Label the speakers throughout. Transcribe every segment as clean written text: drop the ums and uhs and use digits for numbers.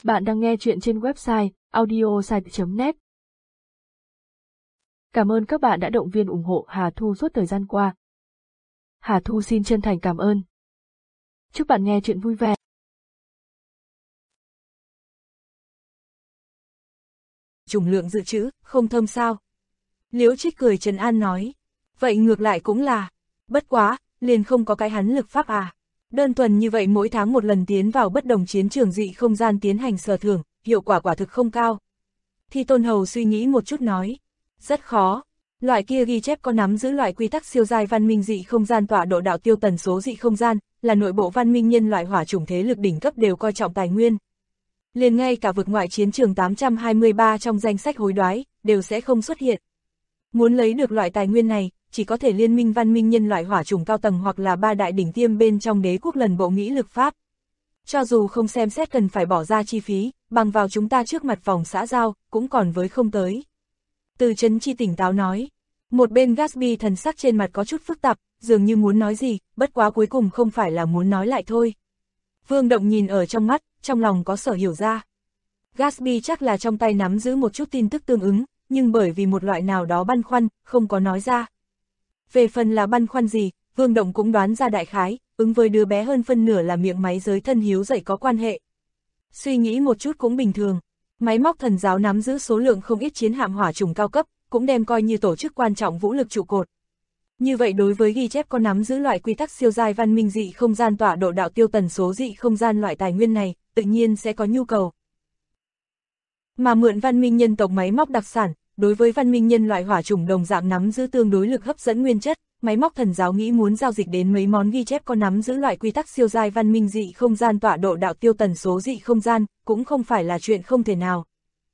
Speaker 1: Bạn đang nghe chuyện trên website audiosite.net. Cảm ơn các bạn đã động viên ủng hộ Hà Thu suốt thời gian qua. Hà Thu xin chân thành cảm ơn. Chúc bạn nghe chuyện vui vẻ.
Speaker 2: Trùng lượng dự trữ, không thơm sao? Liễu Trích cười trấn an nói. Vậy ngược lại cũng là. Bất quá, liền không có cái hắn lực pháp à. Đơn thuần như vậy mỗi tháng một lần tiến vào bất đồng chiến trường dị không gian tiến hành sở thưởng, hiệu quả quả thực không cao. Thi Tôn Hầu suy nghĩ một chút nói. Rất khó. Loại kia ghi chép có nắm giữ loại quy tắc siêu giai văn minh dị không gian tọa độ đạo tiêu tần số dị không gian, là nội bộ văn minh nhân loại hỏa chủng thế lực đỉnh cấp đều coi trọng tài nguyên. Liền ngay cả vực ngoại chiến trường 823 trong danh sách hối đoái, đều sẽ không xuất hiện. Muốn lấy được loại tài nguyên này, chỉ có thể liên minh văn minh nhân loại hỏa chủng cao tầng hoặc là ba đại đỉnh tiêm bên trong đế quốc lần bộ nghĩ lực pháp. Cho dù không xem xét cần phải bỏ ra chi phí, bằng vào chúng ta trước mặt vòng xã giao, cũng còn với không tới. Từ Trấn Chi tỉnh táo nói. Một bên Gatsby thần sắc trên mặt có chút phức tạp, dường như muốn nói gì, bất quá cuối cùng không phải là muốn nói lại thôi. Vương Động nhìn ở trong mắt, trong lòng có sở hiểu ra. Gatsby chắc là trong tay nắm giữ một chút tin tức tương ứng, nhưng bởi vì một loại nào đó băn khoăn, không có nói ra. Về phần là băn khoăn gì, Vương Động cũng đoán ra đại khái, ứng với đứa bé hơn phân nửa là miệng máy giới thân hiếu dạy có quan hệ. Suy nghĩ một chút cũng bình thường, máy móc thần giáo nắm giữ số lượng không ít chiến hạm hỏa chủng cao cấp, cũng đem coi như tổ chức quan trọng vũ lực trụ cột. Như vậy đối với ghi chép có nắm giữ loại quy tắc siêu giai văn minh dị không gian tọa độ đạo tiêu tần số dị không gian loại tài nguyên này, tự nhiên sẽ có nhu cầu. Mà mượn văn minh nhân tộc máy móc đặc sản, đối với văn minh nhân loại hỏa chủng đồng dạng nắm giữ tương đối lực hấp dẫn nguyên chất, máy móc thần giáo nghĩ muốn giao dịch đến mấy món ghi chép có nắm giữ loại quy tắc siêu giai văn minh dị không gian tọa độ đạo tiêu tần số dị không gian, cũng không phải là chuyện không thể nào.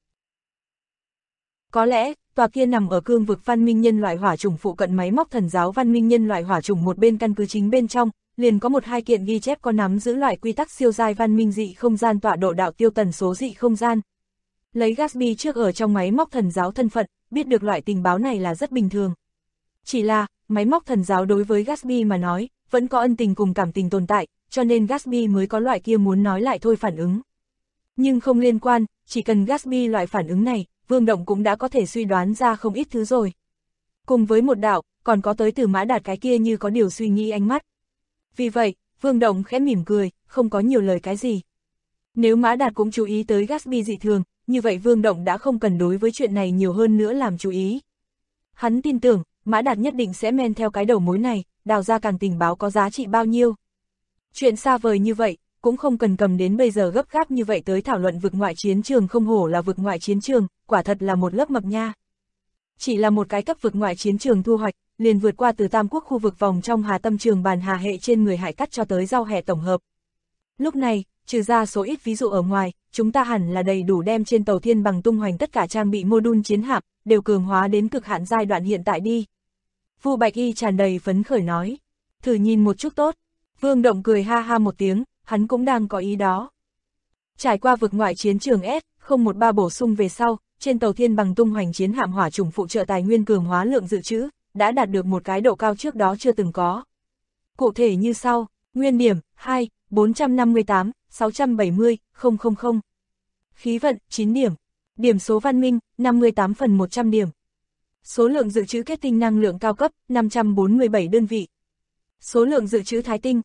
Speaker 2: Có lẽ, tòa kia nằm ở cương vực văn minh nhân loại hỏa chủng phụ cận máy móc thần giáo văn minh nhân loại hỏa chủng một bên căn cứ chính bên trong, liền có một hai kiện ghi chép có nắm giữ loại quy tắc siêu giai văn minh dị không gian tọa độ đạo tiêu tần số dị không gian. Lấy Gatsby trước ở trong máy móc thần giáo thân phận, biết được loại tình báo này là rất bình thường. Chỉ là, máy móc thần giáo đối với Gatsby mà nói, vẫn có ân tình cùng cảm tình tồn tại, cho nên Gatsby mới có loại kia muốn nói lại thôi phản ứng. Nhưng không liên quan, chỉ cần Gatsby loại phản ứng này, Vương Động cũng đã có thể suy đoán ra không ít thứ rồi. Cùng với một đạo, còn có tới từ Mã Đạt cái kia như có điều suy nghĩ ánh mắt. Vì vậy, Vương Động khẽ mỉm cười, không có nhiều lời cái gì. Nếu Mã Đạt cũng chú ý tới Gatsby dị thường, như vậy Vương Động đã không cần đối với chuyện này nhiều hơn nữa làm chú ý. Hắn tin tưởng, Mã Đạt nhất định sẽ men theo cái đầu mối này, đào ra càng tình báo có giá trị bao nhiêu. Chuyện xa vời như vậy, cũng không cần cầm đến bây giờ gấp gáp như vậy tới thảo luận vực ngoại chiến trường, không hổ là vực ngoại chiến trường, quả thật là một lớp mập nha. Chỉ là một cái cấp vực ngoại chiến trường thu hoạch, liền vượt qua từ Tam Quốc khu vực vòng trong Hà Tâm trường bàn hà hệ trên người hải cắt cho tới rau hẹ tổng hợp. Lúc này, trừ ra số ít ví dụ ở ngoài, chúng ta hẳn là đầy đủ đem trên tàu Thiên Bằng tung hoành tất cả trang bị mô-đun chiến hạm, đều cường hóa đến cực hạn giai đoạn hiện tại đi. Vu Bạch Y tràn đầy phấn khởi nói, thử nhìn một chút tốt. Vương Động cười ha ha một tiếng, hắn cũng đang có ý đó. Trải qua vực ngoại chiến trường S013 bổ sung về sau, trên tàu Thiên Bằng tung hoành chiến hạm hỏa chủng phụ trợ tài nguyên cường hóa lượng dự trữ, đã đạt được một cái độ cao trước đó chưa từng có. Cụ thể như sau, nguyên điểm 2, 458, 670, 000. Khí vận 9 điểm. Điểm số văn minh 58 phần 100 điểm. Số lượng dự trữ kết tinh năng lượng cao cấp 547 đơn vị. Số lượng dự trữ thái tinh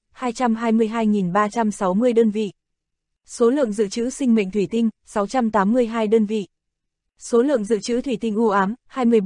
Speaker 2: 222.360 đơn vị. Số lượng dự trữ sinh mệnh thủy tinh 682 đơn vị. Số lượng dự trữ thủy tinh u ám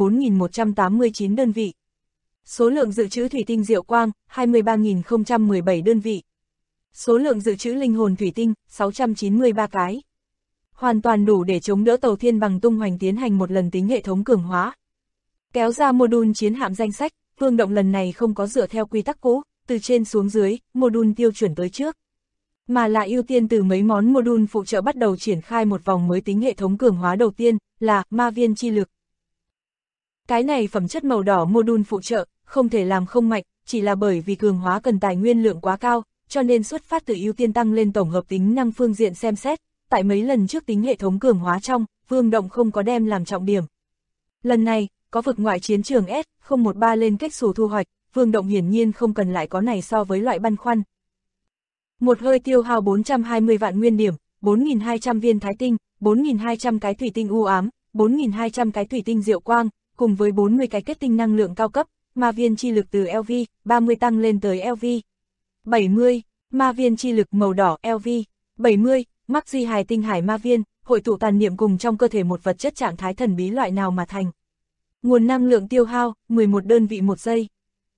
Speaker 2: 24.189 đơn vị. Số lượng dự trữ thủy tinh diệu quang 23.017 đơn vị. Số lượng dự trữ linh hồn thủy tinh 693 cái. Hoàn toàn đủ để chống đỡ tàu Thiên Bằng tung hoành tiến hành một lần tính hệ thống cường hóa. Kéo ra mô-đun chiến hạm danh sách, Vương Động lần này không có dựa theo quy tắc cũ, từ trên xuống dưới, mô-đun tiêu chuẩn tới trước. Mà là ưu tiên từ mấy món mô-đun phụ trợ bắt đầu triển khai một vòng mới tính hệ thống cường hóa đầu tiên, là ma viên chi lực. Cái này phẩm chất màu đỏ mô-đun phụ trợ, không thể làm không mạnh, chỉ là bởi vì cường hóa cần tài nguyên lượng quá cao, cho nên xuất phát từ ưu tiên tăng lên tổng hợp tính năng phương diện xem xét, tại mấy lần trước tính hệ thống cường hóa trong, Vương Động không có đem làm trọng điểm. Lần này, có vực ngoại chiến trường S013 lên cách xù thu hoạch, Vương Động hiển nhiên không cần lại có này so với loại băn khoăn. Một hơi tiêu hao 420 vạn nguyên điểm, 4.200 viên thái tinh, 4.200 cái thủy tinh u ám, 4.200 cái thủy tinh diệu quang, cùng với 40 cái kết tinh năng lượng cao cấp, ma viên chi lực từ LV, 30 tăng lên tới LV. 70, ma viên chi lực màu đỏ LV. 70, mắc duy hài tinh hải ma viên, hội tụ tàn niệm cùng trong cơ thể một vật chất trạng thái thần bí loại nào mà thành. Nguồn năng lượng tiêu hao, 11 đơn vị một giây.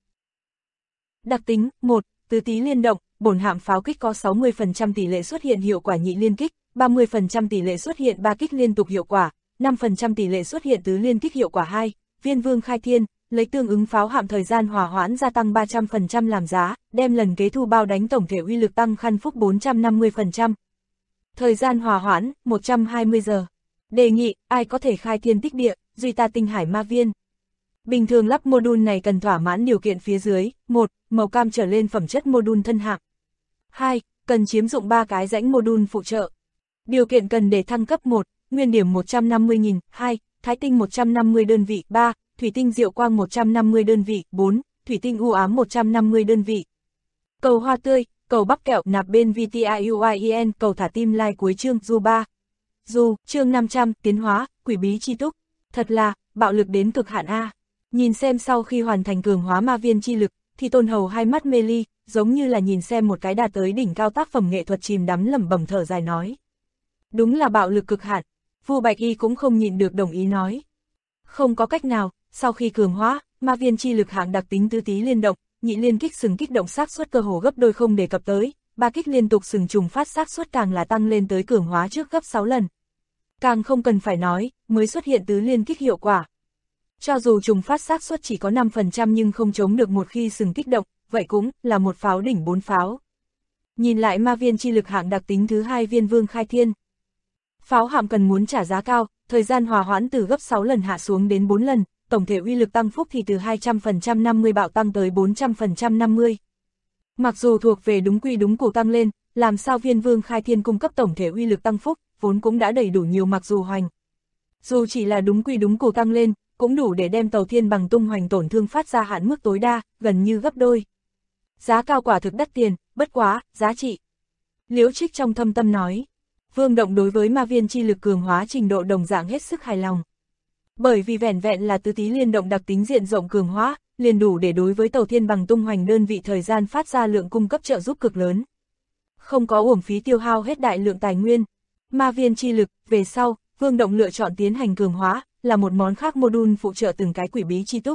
Speaker 2: Đặc tính, 1, tứ tý liên động, bổn hạm pháo kích có 60% tỷ lệ xuất hiện hiệu quả nhị liên kích, 30% tỷ lệ xuất hiện ba kích liên tục hiệu quả, 5% tỷ lệ xuất hiện tứ liên kích hiệu quả 2, viên vương khai thiên, lấy tương ứng pháo hạm thời gian hòa hoãn gia tăng 300% làm giá, đem lần kế thu bao đánh tổng thể uy lực tăng khăn phúc 450%. Thời gian hòa hoãn, 120 giờ. Đề nghị, ai có thể khai thiên tích địa, duy ta tinh hải ma viên. Bình thường lắp module này cần thỏa mãn điều kiện phía dưới, 1. Màu cam trở lên phẩm chất module thân hạng. 2. Cần chiếm dụng 3 cái rãnh module phụ trợ. Điều kiện cần để thăng cấp 1. Nguyên điểm 150.000, 2. Thái tinh 150 đơn vị, 3. Thủy tinh diệu quang 150 đơn vị, 4. Thủy tinh u ám 150 đơn vị. Cầu hoa tươi, cầu bắp kẹo nạp bên VTIUIEN, cầu thả tim like cuối chương du 3. Du, chương 500, tiến hóa, quỷ bí chi túc. Thật là, bạo lực đến cực hạn A. Nhìn xem sau khi hoàn thành cường hóa ma viên chi lực, thì Tôn Hầu hai mắt mê ly, giống như là nhìn xem một cái đạt tới đỉnh cao tác phẩm nghệ thuật chìm đắm lẩm bẩm thở dài nói. Đúng là bạo lực cực hạn, Vu Bạch Y cũng không nhịn được đồng ý nói. Không có cách nào, sau khi cường hóa, ma viên chi lực hạng đặc tính tứ tý liên động, nhị liên kích sừng kích động xác suất cơ hồ gấp đôi không đề cập tới, ba kích liên tục sừng trùng phát xác suất càng là tăng lên tới cường hóa trước gấp 6 lần. Càng không cần phải nói, mới xuất hiện tứ liên kích hiệu quả. Cho dù trùng phát xác suất chỉ có 5% nhưng không chống được một khi sừng kích động, vậy cũng là một pháo đỉnh 4 pháo. Nhìn lại ma viên chi lực hạng đặc tính thứ 2 viên vương khai thiên. Pháo hạm cần muốn trả giá cao, thời gian hòa hoãn từ gấp 6 lần hạ xuống đến 4 lần, tổng thể uy lực tăng phúc thì từ 200% 50 bạo tăng tới 400% 50. Mặc dù thuộc về đúng quy đúng củ tăng lên, làm sao viên vương khai thiên cung cấp tổng thể uy lực tăng phúc, vốn cũng đã đầy đủ nhiều mặc dù hoành. Dù chỉ là đúng quy đúng củ tăng lên, cũng đủ để đem tàu thiên bằng tung hoành tổn thương phát ra hạn mức tối đa, gần như gấp đôi. Giá cao quả thực đắt tiền, bất quá, giá trị. Liễu Trích trong thâm tâm nói. Vương Động đối với ma viên chi lực cường hóa trình độ đồng dạng hết sức hài lòng. Bởi vì vẻn vẹn là tứ tý liên động đặc tính diện rộng cường hóa, liền đủ để đối với tàu thiên bằng tung hoành đơn vị thời gian phát ra lượng cung cấp trợ giúp cực lớn. Không có uổng phí tiêu hao hết đại lượng tài nguyên. Ma viên chi lực, về sau, Vương Động lựa chọn tiến hành cường hóa, là một món khác module phụ trợ từng cái quỷ bí chi túc.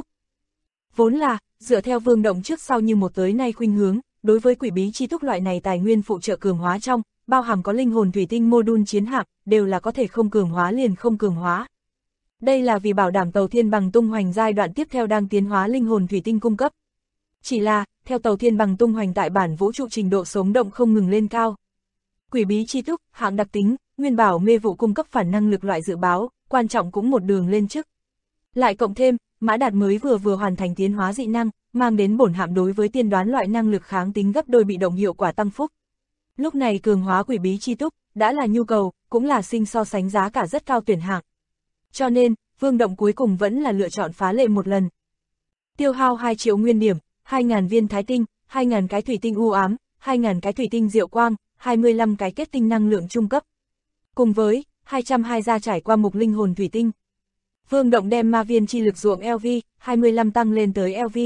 Speaker 2: Vốn là, dựa theo Vương Động trước sau như một tới nay khuynh hướng, đối với quỷ bí chi túc loại này tài nguyên phụ trợ cường hóa trong, bao hàm có linh hồn thủy tinh module chiến hạm, đều là có thể không cường hóa liền không cường hóa. Đây là vì bảo đảm tàu thiên bằng tung hoành giai đoạn tiếp theo đang tiến hóa linh hồn thủy tinh cung cấp. Chỉ là, theo tàu thiên bằng tung hoành tại bản vũ trụ trình độ sống động không ngừng lên cao. Quỷ bí chi túc, hạng đặc tính, nguyên bảo mê vụ cung cấp phản năng lực loại dự báo, quan trọng cũng một đường lên chức. Lại cộng thêm, Mã Đạt mới vừa hoàn thành tiến hóa dị năng, mang đến bổn hạm đối với tiên đoán loại năng lực kháng tính gấp đôi bị động hiệu quả tăng phúc. Lúc này cường hóa quỷ bí chi túc, đã là nhu cầu, cũng là sinh so sánh giá cả rất cao tuyển hạng. Cho nên, Vương Động cuối cùng vẫn là lựa chọn phá lệ một lần. Tiêu hao 2 triệu nguyên điểm, 2.000 viên thái tinh, 2.000 cái thủy tinh u ám, 2.000 cái thủy tinh diệu quang, 25 cái kết tinh năng lượng trung cấp. Cùng với 220 gia trải qua mục linh hồn thủy tinh. Vương Động đem ma viên chi lực ruộng LV, 25 tăng lên tới LV.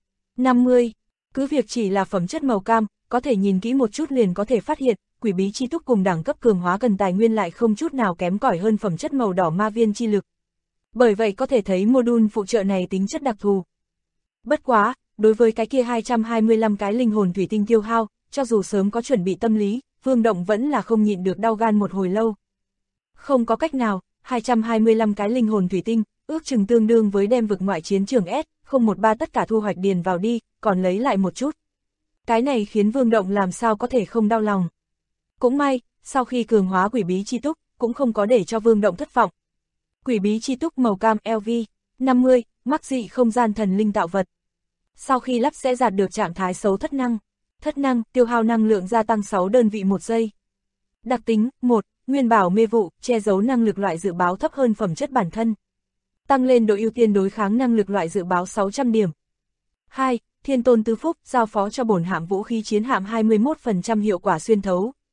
Speaker 2: 50. Cứ việc chỉ là phẩm chất màu cam, có thể nhìn kỹ một chút liền có thể phát hiện, quỷ bí chi túc cùng đẳng cấp cường hóa cần tài nguyên lại không chút nào kém cỏi hơn phẩm chất màu đỏ ma viên chi lực. Bởi vậy có thể thấy module phụ trợ này tính chất đặc thù. Bất quá, đối với cái kia 225 cái linh hồn thủy tinh tiêu hao, cho dù sớm có chuẩn bị tâm lý, Vương Động vẫn là không nhịn được đau gan một hồi lâu. Không có cách nào, 225 cái linh hồn thủy tinh, ước chừng tương đương với đem vực ngoại chiến trường S013 tất cả thu hoạch điền vào đi, còn lấy lại một chút. Cái này khiến Vương Động làm sao có thể không đau lòng. Cũng may, sau khi cường hóa quỷ bí chi túc, cũng không có để cho Vương Động thất vọng. Quỷ bí chi túc màu cam LV, 50, mắc dị không gian thần linh tạo vật. Sau khi lắp sẽ đạt được trạng thái xấu thất năng, tiêu hao năng lượng gia tăng 6 đơn vị một giây. Đặc tính, 1, nguyên bảo mê vụ, che giấu năng lực loại dự báo thấp hơn phẩm chất bản thân. Tăng lên độ ưu tiên đối kháng năng lực loại dự báo 600 điểm. 2, thiên tôn tứ phúc, giao phó cho bổn hạm vũ khí chiến hạm 21% hiệu quả xuyên thấu.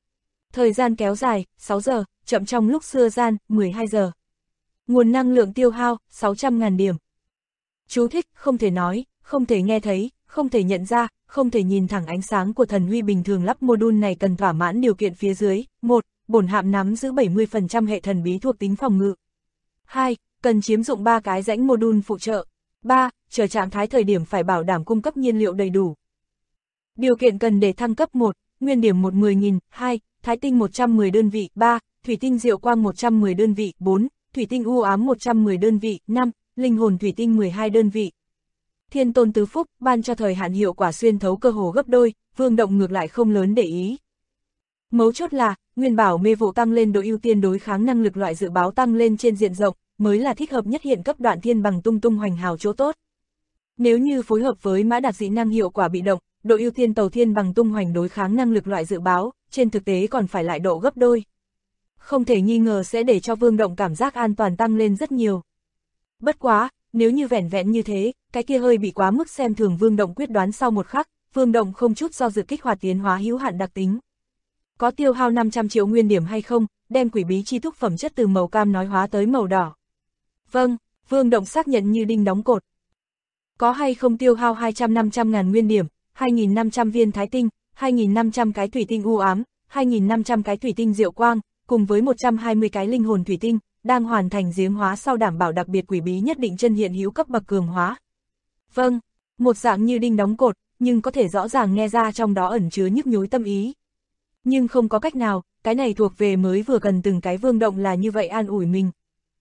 Speaker 2: Thời gian kéo dài, 6 giờ, chậm trong lúc xưa gian, 12 giờ. Nguồn năng lượng tiêu hao, 600.000 điểm. Chú thích, không thể nói, không thể nghe thấy, không thể nhận ra, không thể nhìn thẳng ánh sáng của thần huy bình thường lắp module này cần thỏa mãn điều kiện phía dưới. 1. Bổn hạm nắm giữ 70% hệ thần bí thuộc tính phòng ngự. 2. Cần chiếm dụng 3 cái rãnh module phụ trợ. 3. Chờ trạng thái thời điểm phải bảo đảm cung cấp nhiên liệu đầy đủ. Điều kiện cần để thăng cấp: 1. Nguyên điểm 10.000, 2. Thái tinh 110 đơn vị, 3. Thủy tinh diệu quang 110 đơn vị, 4. Thủy tinh u ám 110 đơn vị, 5. Linh hồn thủy tinh 12 đơn vị. Thiên tôn tứ phúc, ban cho thời hạn hiệu quả xuyên thấu cơ hồ gấp đôi, Vương Động ngược lại không lớn để ý. Mấu chốt là, nguyên bảo mê vụ tăng lên độ ưu tiên đối kháng năng lực loại dự báo tăng lên trên diện rộng, mới là thích hợp nhất hiện cấp Đoạn Thiên bằng tung tung hoành hào chỗ tốt. Nếu như phối hợp với mã đạt dị năng hiệu quả bị động, độ ưu tiên tàu thiên bằng tung hoành đối kháng năng lực loại dự báo, trên thực tế còn phải lại độ gấp đôi. Không thể nghi ngờ sẽ để cho Vương Động cảm giác an toàn tăng lên rất nhiều. Bất quá, nếu như vẻn vẹn như thế, cái kia hơi bị quá mức xem thường. Vương Động quyết đoán sau một khắc, Vương Động không chút do dự kích hoạt tiến hóa hữu hạn đặc tính. Có tiêu hao 500 triệu nguyên điểm hay không, đem quỷ bí chi thúc phẩm chất từ màu cam nói hóa tới màu đỏ. Vâng, Vương Động xác nhận như đinh đóng cột. Có hay không tiêu hao 200-500 ngàn nguyên điểm, 2.500 viên thái tinh, 2.500 cái thủy tinh u ám, 2.500 cái thủy tinh diệu quang, cùng với 120 cái linh hồn thủy tinh, đang hoàn thành giếng hóa sau đảm bảo đặc biệt quỷ bí nhất định chân hiện hữu cấp bậc cường hóa. Vâng, một dạng như đinh đóng cột, nhưng có thể rõ ràng nghe ra trong đó ẩn chứa nhức nhối tâm ý. Nhưng không có cách nào, cái này thuộc về mới vừa cần từng cái. Vương Động là như vậy an ủi mình.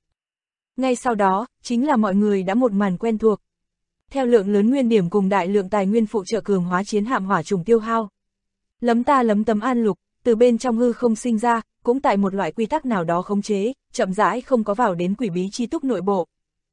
Speaker 2: Ngay sau đó, chính là mọi người đã một màn quen thuộc. Theo lượng lớn nguyên điểm cùng đại lượng tài nguyên phụ trợ cường hóa chiến hạm hỏa trùng tiêu hao. Lấm ta lấm tấm an lục, từ bên trong hư không sinh ra, cũng tại một loại quy tắc nào đó khống chế, chậm rãi không có vào đến quỷ bí chi túc nội bộ.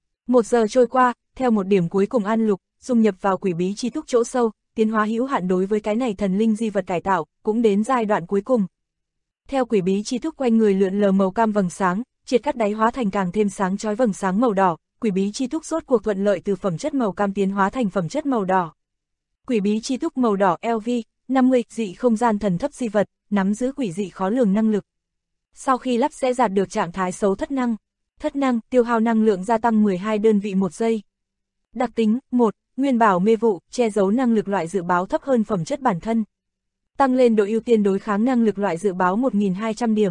Speaker 2: 1 giờ trôi qua, theo một điểm cuối cùng an lục, dung nhập vào quỷ bí chi túc chỗ sâu, tiến hóa hữu hạn đối với cái này thần linh di vật cải tạo, cũng đến giai đoạn cuối cùng. Theo quỷ bí chi túc quanh người lượn lờ màu cam vầng sáng, triệt cắt đáy hóa thành càng thêm sáng chói vầng sáng màu đỏ, quỷ bí chi túc rốt cuộc thuận lợi từ phẩm chất màu cam tiến hóa thành phẩm chất màu đỏ. Quỷ bí chi túc màu đỏ LV 50 dị không gian thần thấp di vật, nắm giữ quỷ dị khó lường năng lực. Sau khi lắp sẽ đạt được trạng thái xấu thất năng. Thất năng, tiêu hao năng lượng gia tăng 12 đơn vị 1 giây. Đặc tính 1. Nguyên bảo mê vụ, che giấu năng lực loại dự báo thấp hơn phẩm chất bản thân. Tăng lên độ ưu tiên đối kháng năng lực loại dự báo 1.200 điểm.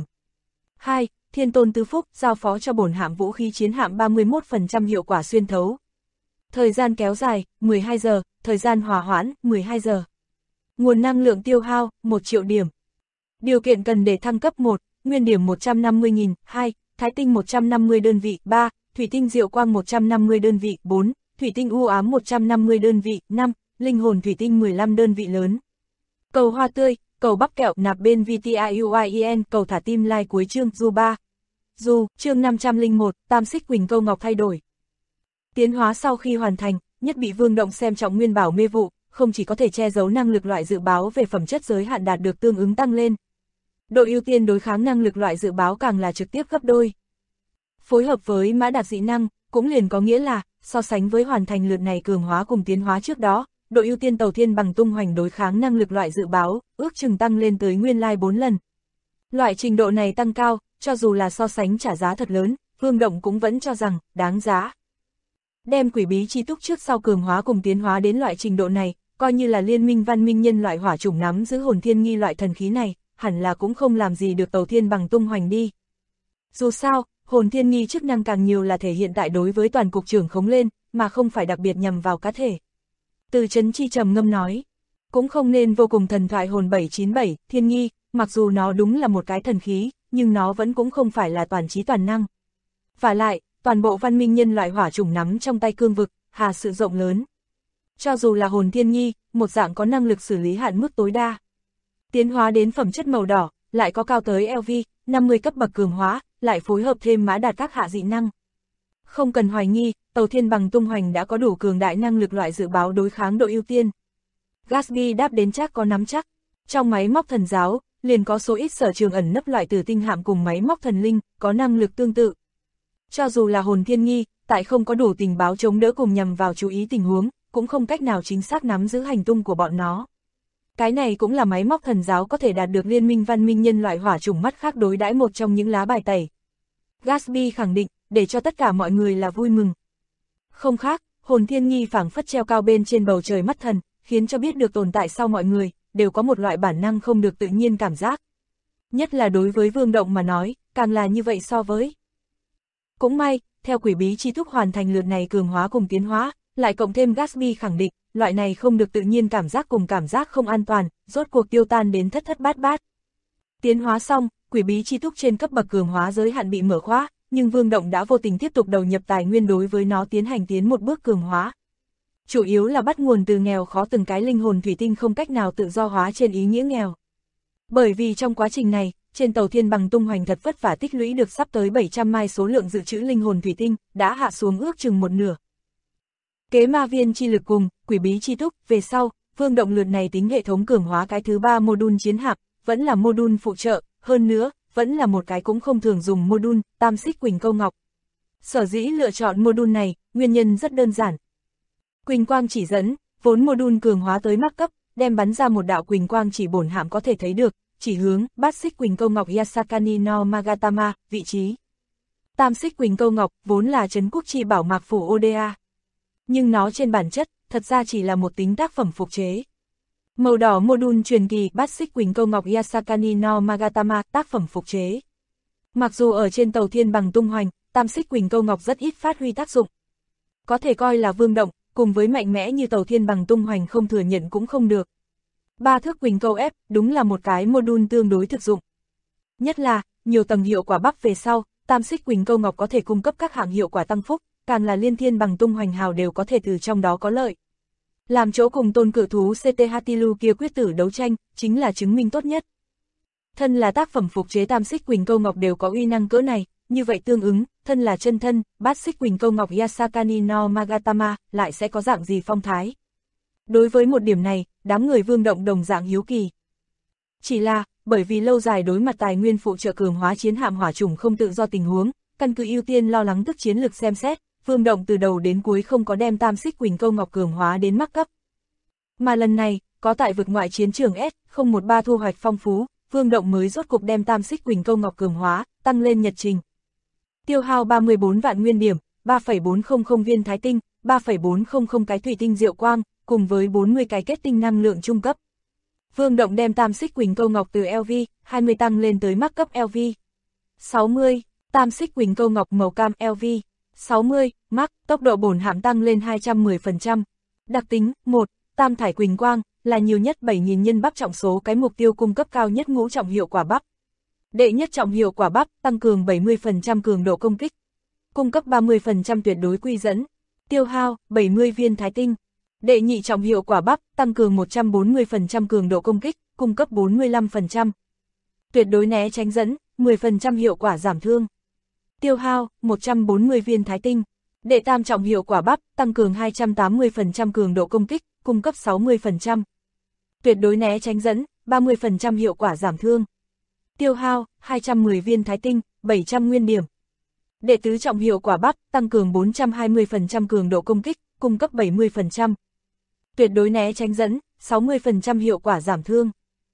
Speaker 2: 2. Thiên tôn tứ phúc, giao phó cho bổn hạm vũ khí chiến hạm 31% hiệu quả xuyên thấu. Thời gian kéo dài, 12 giờ, thời gian hòa hoãn, 12 giờ. Nguồn năng lượng tiêu hao, 1 triệu điểm. Điều kiện cần để thăng cấp: 1. Nguyên điểm 150.000, 2. Thái tinh 150 đơn vị, 3. Thủy tinh diệu quang 150 đơn vị, 4. Thủy tinh u ám 150 đơn vị, 5. Linh hồn thủy tinh 15 đơn vị lớn. Cầu hoa tươi, cầu bắp kẹo nạp bên VTIUIEN, cầu thả tim like cuối chương du 3. Du, chương 501, Tam Xích Quỳnh Câu Ngọc thay đổi. Tiến hóa sau khi hoàn thành, nhất bị Vương Động xem trọng nguyên bảo mê vụ, không chỉ có thể che giấu năng lực loại dự báo về phẩm chất giới hạn đạt được tương ứng tăng lên. Độ ưu tiên đối kháng năng lực loại dự báo càng là trực tiếp gấp đôi. Phối hợp với mã đạt dị năng, cũng liền có nghĩa là, so sánh với hoàn thành lượt này cường hóa cùng tiến hóa trước đó, độ ưu tiên tàu thiên bằng tung hoành đối kháng năng lực loại dự báo, ước chừng tăng lên tới nguyên lai 4 lần. Loại trình độ này tăng cao, cho dù là so sánh trả giá thật lớn, Vương Động cũng vẫn cho rằng, đáng giá. Đem quỷ bí chi túc trước sau cường hóa cùng tiến hóa đến loại trình độ này, coi như là liên minh văn minh nhân loại hỏa chủng nắm giữ hồn thiên nghi loại thần khí này, hẳn là cũng không làm gì được tàu thiên bằng tung hoành đi. Dù sao, hồn thiên nghi chức năng càng nhiều là thể hiện tại đối với toàn cục trưởng khống lên, mà không phải đặc biệt nhằm vào cá thể. Từ Trấn Chi trầm ngâm nói, cũng không nên vô cùng thần thoại hồn 797, thiên nghi, mặc dù nó đúng là một cái thần khí, nhưng nó vẫn cũng không phải là toàn trí toàn năng. Vả lại, toàn bộ văn minh nhân loại hỏa chủng nắm trong tay cương vực, hà sự rộng lớn. Cho dù là hồn thiên nghi, một dạng có năng lực xử lý hạn mức tối đa. Tiến hóa đến phẩm chất màu đỏ, lại có cao tới LV, 50 cấp bậc cường hóa, lại phối hợp thêm mã đạt các hạ dị năng. Không cần hoài nghi, tàu thiên bằng tung hoành đã có đủ cường đại năng lực loại dự báo đối kháng độ ưu tiên. Gatsby đáp đến chắc có nắm chắc. Trong máy móc thần giáo, liền có số ít sở trường ẩn nấp loại tử tinh hạm cùng máy móc thần linh, có năng lực tương tự. Cho dù là hồn thiên nghi, tại không có đủ tình báo chống đỡ cùng nhằm vào chú ý tình huống, cũng không cách nào chính xác nắm giữ hành tung của bọn nó. Cái này cũng là máy móc thần giáo có thể đạt được liên minh văn minh nhân loại hỏa chủng mắt khác đối đãi một trong những lá bài tẩy. Gatsby khẳng định, để cho tất cả mọi người là vui mừng. Không khác, hồn thiên nhi phảng phất treo cao bên trên bầu trời mắt thần, khiến cho biết được tồn tại sau mọi người, đều có một loại bản năng không được tự nhiên cảm giác. Nhất là đối với Vương Động mà nói, càng là như vậy so với. Cũng may, theo quỷ bí chi thúc hoàn thành lượt này cường hóa cùng tiến hóa, lại cộng thêm Gatsby khẳng định, loại này không được tự nhiên cảm giác cùng cảm giác không an toàn, rốt cuộc tiêu tan đến thất thất bát bát. Tiến hóa xong, quỷ bí chi thúc trên cấp bậc cường hóa giới hạn bị mở khóa, nhưng Vương Động đã vô tình tiếp tục đầu nhập tài nguyên đối với nó tiến một bước cường hóa. Chủ yếu là bắt nguồn từ nghèo khó từng cái linh hồn thủy tinh không cách nào tự do hóa trên ý nghĩa nghèo. Bởi vì trong quá trình này, trên tàu thiên bằng tung hoành thật vất vả tích lũy được sắp tới 700 mai số lượng dự trữ linh hồn thủy tinh, đã hạ xuống ước chừng một nửa. Kế ma viên chi lực cùng, quỷ bí chi thúc, về sau, Vương Động lượt này tính hệ thống cường hóa cái thứ 3 mô-đun chiến hạm, vẫn là mô-đun phụ trợ, hơn nữa, vẫn là một cái cũng không thường dùng mô-đun, tam xích Quỳnh Câu Ngọc. Sở dĩ lựa chọn mô-đun này, nguyên nhân rất đơn giản. Quỳnh quang chỉ dẫn, vốn mô-đun cường hóa tới mắc cấp, đem bắn ra một đạo quỳnh quang chỉ bổn hạm có thể thấy được, chỉ hướng, bát xích Quỳnh Câu Ngọc Yasakani no Magatama, vị trí. Tam xích Quỳnh Câu Ngọc, vốn là trấn quốc chi bảo mạc phủ Oda. Nhưng nó trên bản chất, thật ra chỉ là một tính tác phẩm phục chế. Màu đỏ mô-đun truyền kỳ, bát xích Quỳnh Câu Ngọc Yasakani no Magatama, tác phẩm phục chế. Mặc dù ở trên tàu thiên bằng tung hoành, tam xích Quỳnh Câu Ngọc rất ít phát huy tác dụng. Có thể coi là Vương Động, cùng với mạnh mẽ như tàu thiên bằng tung hoành không thừa nhận cũng không được. 3 thước Quỳnh Câu ép, đúng là một cái mô-đun tương đối thực dụng. Nhất là, nhiều tầng hiệu quả bắp về sau, tam xích Quỳnh Câu Ngọc có thể cung cấp các hạng hiệu quả tăng phúc, càng là liên thiên bằng tung hoành hào đều có thể từ trong đó có lợi. Làm chỗ cùng tôn cự thú CT Hatilu kia quyết tử đấu tranh, chính là chứng minh tốt nhất. Thân là tác phẩm phục chế tam xích Quỳnh Câu Ngọc đều có uy năng cỡ này, như vậy tương ứng, thân là chân thân, bát xích Quỳnh Câu Ngọc Yasakani no Magatama, lại sẽ có dạng gì phong thái. Đối với một điểm này, đám người Vương Động đồng dạng hiếu kỳ. Chỉ là, bởi vì lâu dài đối mặt tài nguyên phụ trợ cường hóa chiến hạm hỏa chủng không tự do tình huống, căn cứ ưu tiên lo lắng tức chiến lược xem xét, Vương Động từ đầu đến cuối không có đem tam xích Quỳnh Câu Ngọc cường hóa đến mắc cấp. Mà lần này, có tại vực ngoại chiến trường S013 thu hoạch phong phú, Vương Động mới rốt cục đem tam xích Quỳnh Câu Ngọc cường hóa, tăng lên nhật trình. Tiêu hao 34 vạn nguyên điểm, 3,400 viên thái tinh, 3,400 cái thủy tinh diệu quang, cùng với 40 cái kết tinh năng lượng trung cấp. Vương Động đem tam xích Quỳnh Câu Ngọc từ LV 20 tăng lên tới mắc cấp LV 60, tam xích Quỳnh Câu Ngọc màu cam LV 60, mắc, tốc độ bổn hạm tăng lên 210%. Đặc tính, 1, tam thải Quỳnh Quang, là nhiều nhất 7.000 nhân bắp trọng số cái mục tiêu cung cấp cao nhất ngũ trọng hiệu quả bắp. Đệ nhất trọng hiệu quả bắp, tăng cường 70% cường độ công kích. Cung cấp 30% tuyệt đối quy dẫn. Tiêu hao, 70 viên thái tinh. Đệ nhị trọng hiệu quả bắp, tăng cường 140% cường độ công kích, cung cấp 45%. Tuyệt đối né tránh dẫn, 10% hiệu quả giảm thương. Tiêu hao, 140 viên thái tinh. Đệ tam trọng hiệu quả bắp, tăng cường 280% cường độ công kích, cung cấp 60%. Tuyệt đối né tránh dẫn, 30% hiệu quả giảm thương. Tiêu hao, 210 viên thái tinh, 700 nguyên điểm. Đệ tứ trọng hiệu quả bắp, tăng cường 420% cường độ công kích, cung cấp 70%. Tuyệt đối né tránh dẫn, 60% hiệu quả giảm thương.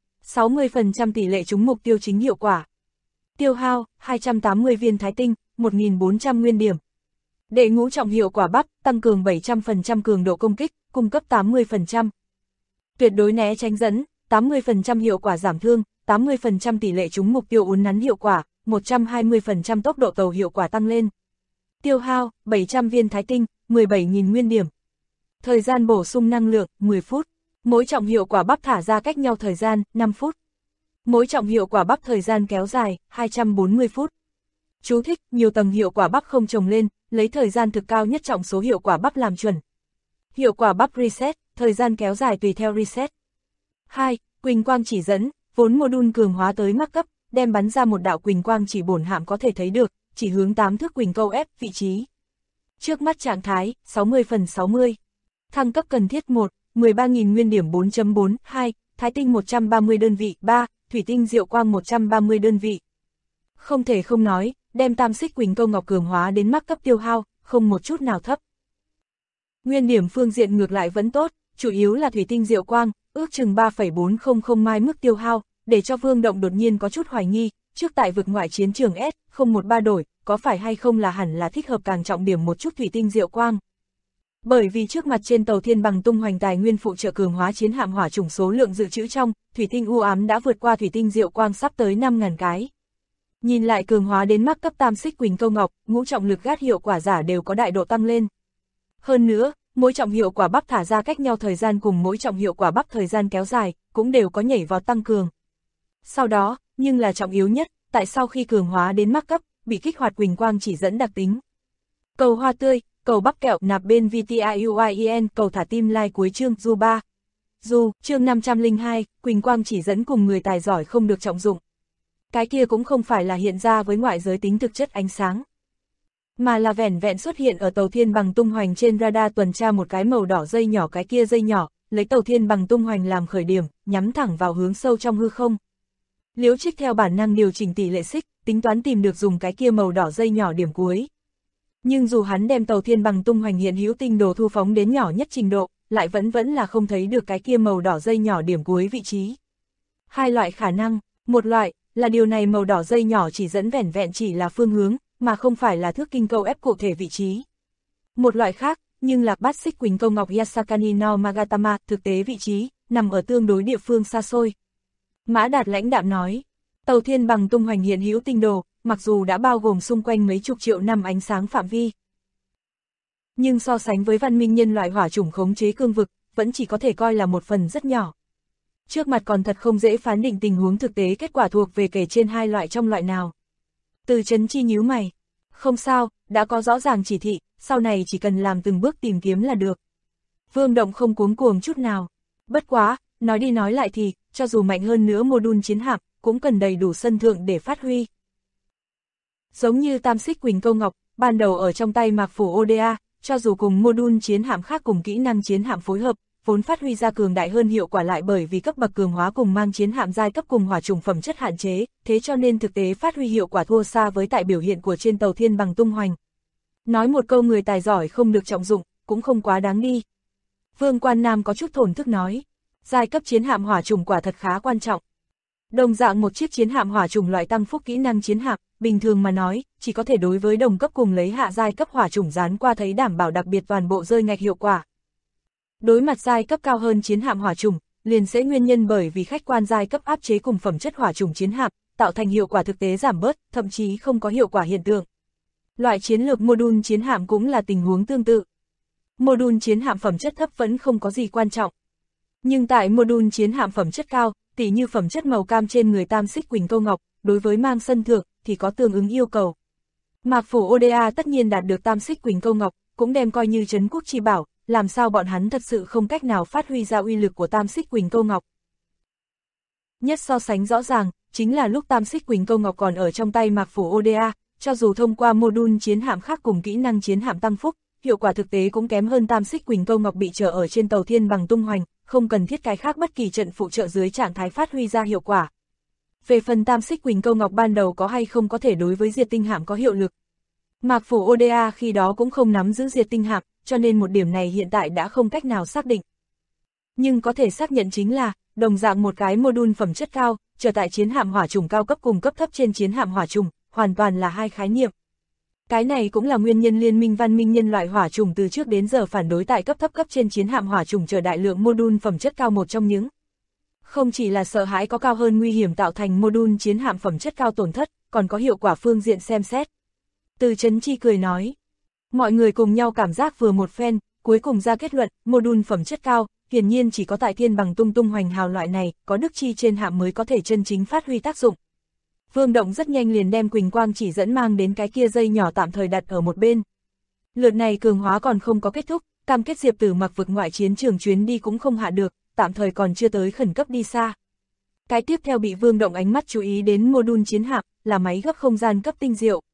Speaker 2: 60% tỷ lệ trúng mục tiêu chính hiệu quả. Tiêu hao, 280 viên thái tinh, 1.400 nguyên điểm. Đệ ngũ trọng hiệu quả bắp, tăng cường 700% cường độ công kích, cung cấp 80%. Tuyệt đối né tránh dẫn, 80% hiệu quả giảm thương, 80% tỷ lệ trúng mục tiêu uốn nắn hiệu quả, 120% tốc độ tàu hiệu quả tăng lên. Tiêu hao, 700 viên thái tinh, 17.000 nguyên điểm. Thời gian bổ sung năng lượng, 10 phút. Mỗi trọng hiệu quả bắp thả ra cách nhau thời gian, 5 phút. Mỗi trọng hiệu quả bắp thời gian kéo dài, 240 phút. Chú thích, nhiều tầng hiệu quả bắp không chồng lên, lấy thời gian thực cao nhất trọng số hiệu quả bắp làm chuẩn. Hiệu quả bắp reset, thời gian kéo dài tùy theo reset. 2. Quỳnh quang chỉ dẫn, vốn mô-đun cường hóa tới mắc cấp, đem bắn ra một đạo quỳnh quang chỉ bổn hạm có thể thấy được, chỉ hướng 8 thước Quỳnh Câu ép, vị trí. Trước mắt trạng thái, 60/60. Thăng cấp cần thiết 1, 13.000 nguyên điểm 4.4, 2, thái tinh 130 đơn vị, 3, thủy tinh diệu quang 130 đơn vị. Không thể không nói, đem tam xích Quỳnh Câu Ngọc cường hóa đến mắc cấp tiêu hao, không một chút nào thấp. Nguyên điểm phương diện ngược lại vẫn tốt, chủ yếu là thủy tinh diệu quang, ước chừng 3,400 mai mức tiêu hao, để cho Vương Động đột nhiên có chút hoài nghi, trước tại vực ngoại chiến trường S013 đổi, có phải hay không là hẳn là thích hợp càng trọng điểm một chút thủy tinh diệu quang. Bởi vì trước mặt trên tàu Thiên Bằng tung hoành tài nguyên phụ trợ cường hóa chiến hạm hỏa chủng số lượng dự trữ trong, thủy tinh u ám đã vượt qua thủy tinh diệu quang sắp tới 5.000 cái. Nhìn lại cường hóa đến mắc cấp tam xích quỳnh câu ngọc, ngũ trọng lực gát hiệu quả giả đều có đại độ tăng lên. Hơn nữa, mỗi trọng hiệu quả bắp thả ra cách nhau thời gian cùng mỗi trọng hiệu quả bắp thời gian kéo dài, cũng đều có nhảy vọt tăng cường. Sau đó, nhưng là trọng yếu nhất, tại sau khi cường hóa đến mắc cấp, bị kích hoạt quỳnh quang chỉ dẫn đặc tính. Cầu hoa tươi, cầu bắp kẹo nạp bên VTIUIEN, cầu thả tim like cuối chương Du 3. Du, chương 502, quỳnh quang chỉ dẫn cùng người tài giỏi không được trọng dụng. Cái kia cũng không phải là hiện ra với ngoại giới tính thực chất ánh sáng, mà là vẻn vẹn xuất hiện ở tàu Thiên Bằng tung hoành trên radar tuần tra một cái màu đỏ dây nhỏ, cái kia dây nhỏ, lấy tàu Thiên Bằng tung hoành làm khởi điểm, nhắm thẳng vào hướng sâu trong hư không. Liễu Trích theo bản năng điều chỉnh tỷ lệ xích, tính toán tìm được dùng cái kia màu đỏ dây nhỏ điểm cuối. Nhưng dù hắn đem tàu Thiên Bằng tung hoành hiện hữu tinh đồ thu phóng đến nhỏ nhất trình độ, lại vẫn là không thấy được cái kia màu đỏ dây nhỏ điểm cuối vị trí. Hai loại khả năng, một loại là điều này màu đỏ dây nhỏ chỉ dẫn vẻn vẹn chỉ là phương hướng, mà không phải là thước kinh câu ép cụ thể vị trí. Một loại khác, nhưng lạc bát xích quỳnh câu ngọc Yasakani no Magatama, thực tế vị trí, nằm ở tương đối địa phương xa xôi. Mã Đạt lãnh đạm nói, tàu Thiên Bằng tung hoành hiện hữu tinh đồ, mặc dù đã bao gồm xung quanh mấy chục triệu năm ánh sáng phạm vi, nhưng so sánh với văn minh nhân loại hỏa chủng khống chế cương vực, vẫn chỉ có thể coi là một phần rất nhỏ. Trước mặt còn thật không dễ phán định tình huống thực tế kết quả thuộc về kể trên hai loại trong loại nào. Từ Chấn Chi nhíu mày, không sao, đã có rõ ràng chỉ thị, sau này chỉ cần làm từng bước tìm kiếm là được. Vương Động không cuống cuồng chút nào, bất quá, nói đi nói lại thì, cho dù mạnh hơn nữa mô-đun chiến hạm, cũng cần đầy đủ sân thượng để phát huy. Giống như tam xích quỳnh câu ngọc, ban đầu ở trong tay Mạc Phủ Oda, cho dù cùng mô-đun chiến hạm khác cùng kỹ năng chiến hạm phối hợp, vốn phát huy ra cường đại hơn hiệu quả lại bởi vì cấp bậc cường hóa cùng mang chiến hạm giai cấp cùng hỏa chủng phẩm chất hạn chế, thế cho nên thực tế phát huy hiệu quả thua xa với tại biểu hiện của trên tàu Thiên Bằng tung hoành. Nói một câu người tài giỏi không được trọng dụng, cũng không quá đáng đi. Vương Quan Nam có chút thổn thức nói, giai cấp chiến hạm hỏa chủng quả thật khá quan trọng. Đồng dạng một chiếc chiến hạm hỏa chủng loại tăng phúc kỹ năng chiến hạm, bình thường mà nói, chỉ có thể đối với đồng cấp cùng lấy hạ giai cấp hỏa chủng dán qua thấy đảm bảo đặc biệt toàn bộ rơi ngạch hiệu quả. Đối mặt giai cấp cao hơn chiến hạm hỏa chủng, liền sẽ nguyên nhân bởi vì khách quan giai cấp áp chế cùng phẩm chất hỏa chủng chiến hạm, tạo thành hiệu quả thực tế giảm bớt, thậm chí không có hiệu quả hiện tượng. Loại chiến lược mô-đun chiến hạm cũng là tình huống tương tự. Mô-đun chiến hạm phẩm chất thấp vẫn không có gì quan trọng. Nhưng tại mô-đun chiến hạm phẩm chất cao, tỉ như phẩm chất màu cam trên người tam xích quỳnh câu ngọc, đối với mang sân thượng thì có tương ứng yêu cầu. Mạc Phủ Oda tất nhiên đạt được tam xích quỳnh câu ngọc, cũng đem coi như trấn quốc chi bảo, làm sao bọn hắn thật sự không cách nào phát huy ra uy lực của tam xích quỳnh câu ngọc. Nhất so sánh rõ ràng, chính là lúc tam xích quỳnh câu ngọc còn ở trong tay Mạc Phủ Oda, cho dù thông qua mô-đun chiến hạm khác cùng kỹ năng chiến hạm tăng phúc, hiệu quả thực tế cũng kém hơn tam xích quỳnh câu ngọc bị trở ở trên tàu Thiên Bằng tung hoành, không cần thiết cái khác bất kỳ trận phụ trợ dưới trạng thái phát huy ra hiệu quả. Về phần tam xích quỳnh câu ngọc ban đầu có hay không có thể đối với diệt tinh hạm có hiệu lực, Mạc Phủ Oda khi đó cũng không nắm giữ diệt tinh hạm, cho nên một điểm này hiện tại đã không cách nào xác định. Nhưng có thể xác nhận chính là, đồng dạng một cái mô-đun phẩm chất cao, trở tại chiến hạm hỏa chủng cao cấp cùng cấp thấp trên chiến hạm hỏa chủng, hoàn toàn là hai khái niệm. Cái này cũng là nguyên nhân liên minh văn minh nhân loại hỏa chủng từ trước đến giờ phản đối tại cấp thấp cấp trên chiến hạm hỏa chủng chờ đại lượng mô-đun phẩm chất cao một trong những. Không chỉ là sợ hãi có cao hơn nguy hiểm tạo thành mô-đun chiến hạm phẩm chất cao tổn thất, còn có hiệu quả phương diện xem xét. Từ Chấn Chi cười nói, mọi người cùng nhau cảm giác vừa một phen, cuối cùng ra kết luận, mô-đun phẩm chất cao, hiển nhiên chỉ có tại Thiên Bằng tung hoành hào loại này, có đức chi trên hạm mới có thể chân chính phát huy tác dụng. Vương Động rất nhanh liền đem quỳnh quang chỉ dẫn mang đến cái kia dây nhỏ tạm thời đặt ở một bên. Lượt này cường hóa còn không có kết thúc, cam kết Diệp Tử Mặc vực ngoại chiến trường chuyến đi cũng không hạ được, tạm thời còn chưa tới khẩn cấp đi xa. Cái tiếp theo bị Vương Động ánh mắt chú ý đến mô-đun chiến hạm, là máy gấp không gian cấp tinh diệu.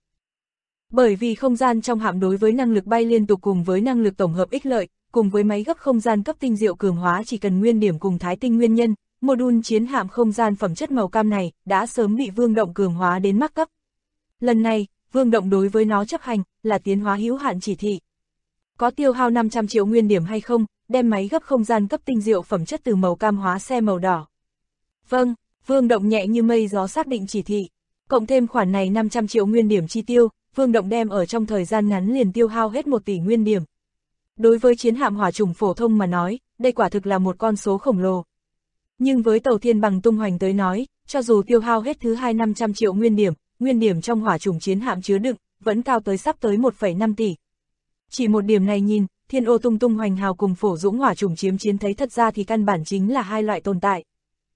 Speaker 2: Bởi vì không gian trong hạm đối với năng lực bay liên tục cùng với năng lực tổng hợp ích lợi, cùng với máy gấp không gian cấp tinh diệu cường hóa chỉ cần nguyên điểm cùng thái tinh nguyên nhân, mô-đun chiến hạm không gian phẩm chất màu cam này đã sớm bị Vương Động cường hóa đến mắc cấp. Lần này, Vương Động đối với nó chấp hành là tiến hóa hữu hạn chỉ thị. Có tiêu hao 500 triệu nguyên điểm hay không, đem máy gấp không gian cấp tinh diệu phẩm chất từ màu cam hóa xe màu đỏ. Vâng, Vương Động nhẹ như mây gió xác định chỉ thị. Cộng thêm khoản này 500 triệu nguyên điểm chi tiêu, Vương Động đem ở trong thời gian ngắn liền tiêu hao hết 1 tỷ nguyên điểm. Đối với chiến hạm hỏa chủng phổ thông mà nói, đây quả thực là một con số khổng lồ. Nhưng với tàu thiên bằng tung hoành tới nói, cho dù tiêu hao hết thứ hai 500 triệu nguyên điểm trong hỏa chủng chiến hạm chứa đựng, vẫn cao tới sắp tới 1,5 tỷ. Chỉ một điểm này nhìn, thiên ô tung tung hoành hào cùng phổ dũng hỏa chủng chiếm chiến thấy thật ra thì căn bản chính là hai loại tồn tại.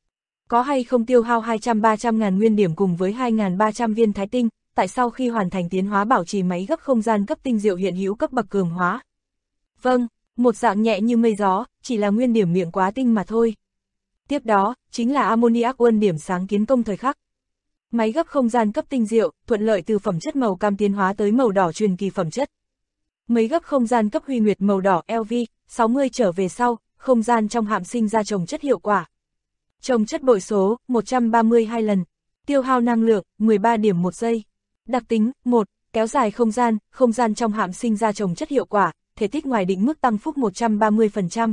Speaker 2: Có hay không tiêu hao 200-300 ngàn nguyên điểm cùng với 2.300 viên thái tinh, tại sau khi hoàn thành tiến hóa bảo trì máy gấp không gian cấp tinh diệu hiện hữu cấp bậc cường hóa. Vâng, một dạng nhẹ như mây gió, chỉ là nguyên điểm miệng quá tinh mà thôi. Tiếp đó, chính là ammoniac uân điểm sáng kiến công thời khắc. Máy gấp không gian cấp tinh diệu, thuận lợi từ phẩm chất màu cam tiến hóa tới màu đỏ truyền kỳ phẩm chất. Máy gấp không gian cấp huy nguyệt màu đỏ LV, 60 trở về sau, không gian trong hạm sinh ra trồng chất hiệu quả. Trồng chất bội số, 132 lần. Tiêu hao năng lượng, 13 điểm một giây. Đặc tính, 1. Kéo dài không gian trong hạm sinh ra trồng chất hiệu quả, thể tích ngoài định mức tăng phúc 130%.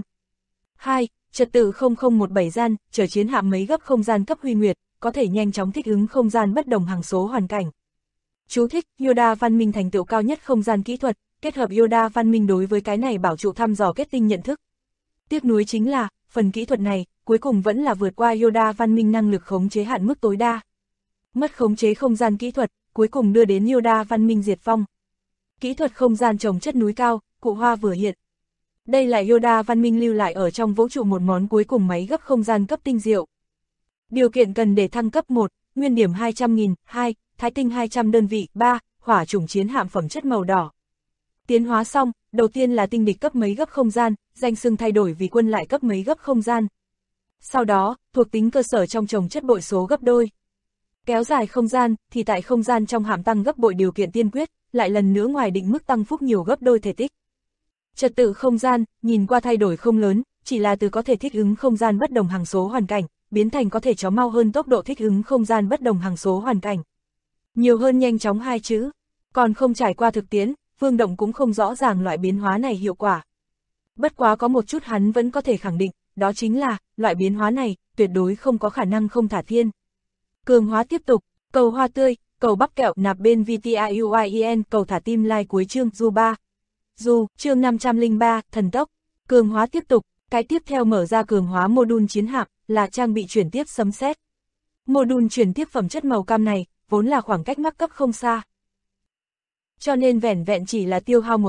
Speaker 2: 2. Trật tự 0017 gian, chở chiến hạm máy gấp không gian cấp huy nguyệt, có thể nhanh chóng thích ứng không gian bất đồng hằng số hoàn cảnh. Chú thích, Yoda văn minh thành tựu cao nhất không gian kỹ thuật, kết hợp Yoda văn minh đối với cái này bảo trụ thăm dò kết tinh nhận thức. Tiếc nuối chính là, phần kỹ thuật này, cuối cùng vẫn là vượt qua Yoda văn minh năng lực khống chế hạn mức tối đa. Mất khống chế không gian kỹ thuật, cuối cùng đưa đến Yoda văn minh diệt vong. Kỹ thuật không gian trồng chất núi cao, cụ hoa vừa hiện. Đây là Yoda văn minh lưu lại ở trong vũ trụ một món cuối cùng máy gấp không gian cấp tinh diệu. Điều kiện cần để thăng cấp 1, nguyên điểm 200.000, 2, thái tinh 200 đơn vị, 3, hỏa chủng chiến hạm phẩm chất màu đỏ. Tiến hóa xong, đầu tiên là tinh địch cấp mấy gấp không gian, danh xưng thay đổi vì quân lại cấp mấy gấp không gian. Sau đó, thuộc tính cơ sở trong trồng chất bội số gấp đôi. Kéo dài không gian, thì tại không gian trong hạm tăng gấp bội điều kiện tiên quyết, lại lần nữa ngoài định mức tăng phúc nhiều gấp đôi thể tích. Trật tự không gian, nhìn qua thay đổi không lớn, chỉ là từ có thể thích ứng không gian bất đồng hằng số hoàn cảnh, biến thành có thể chó mau hơn tốc độ thích ứng không gian bất đồng hằng số hoàn cảnh. Nhiều hơn nhanh chóng hai chữ, còn không trải qua thực tiễn, Vương Động cũng không rõ ràng loại biến hóa này hiệu quả. Bất quá có một chút hắn vẫn có thể khẳng định, đó chính là, loại biến hóa này, tuyệt đối không có khả năng không thả thiên. Cường hóa tiếp tục, cầu hoa tươi, cầu bắp kẹo nạp bên VTIUIEN, cầu thả tim like cuối chương Du 3. Du, chương 503, thần tốc, cường hóa tiếp tục, cái tiếp theo mở ra cường hóa mô-đun chiến hạm, là trang bị chuyển tiếp sấm sét. Mô-đun chuyển tiếp phẩm chất màu cam này, vốn là khoảng cách mắc cấp không xa. Cho nên vẻn vẹn chỉ là tiêu hao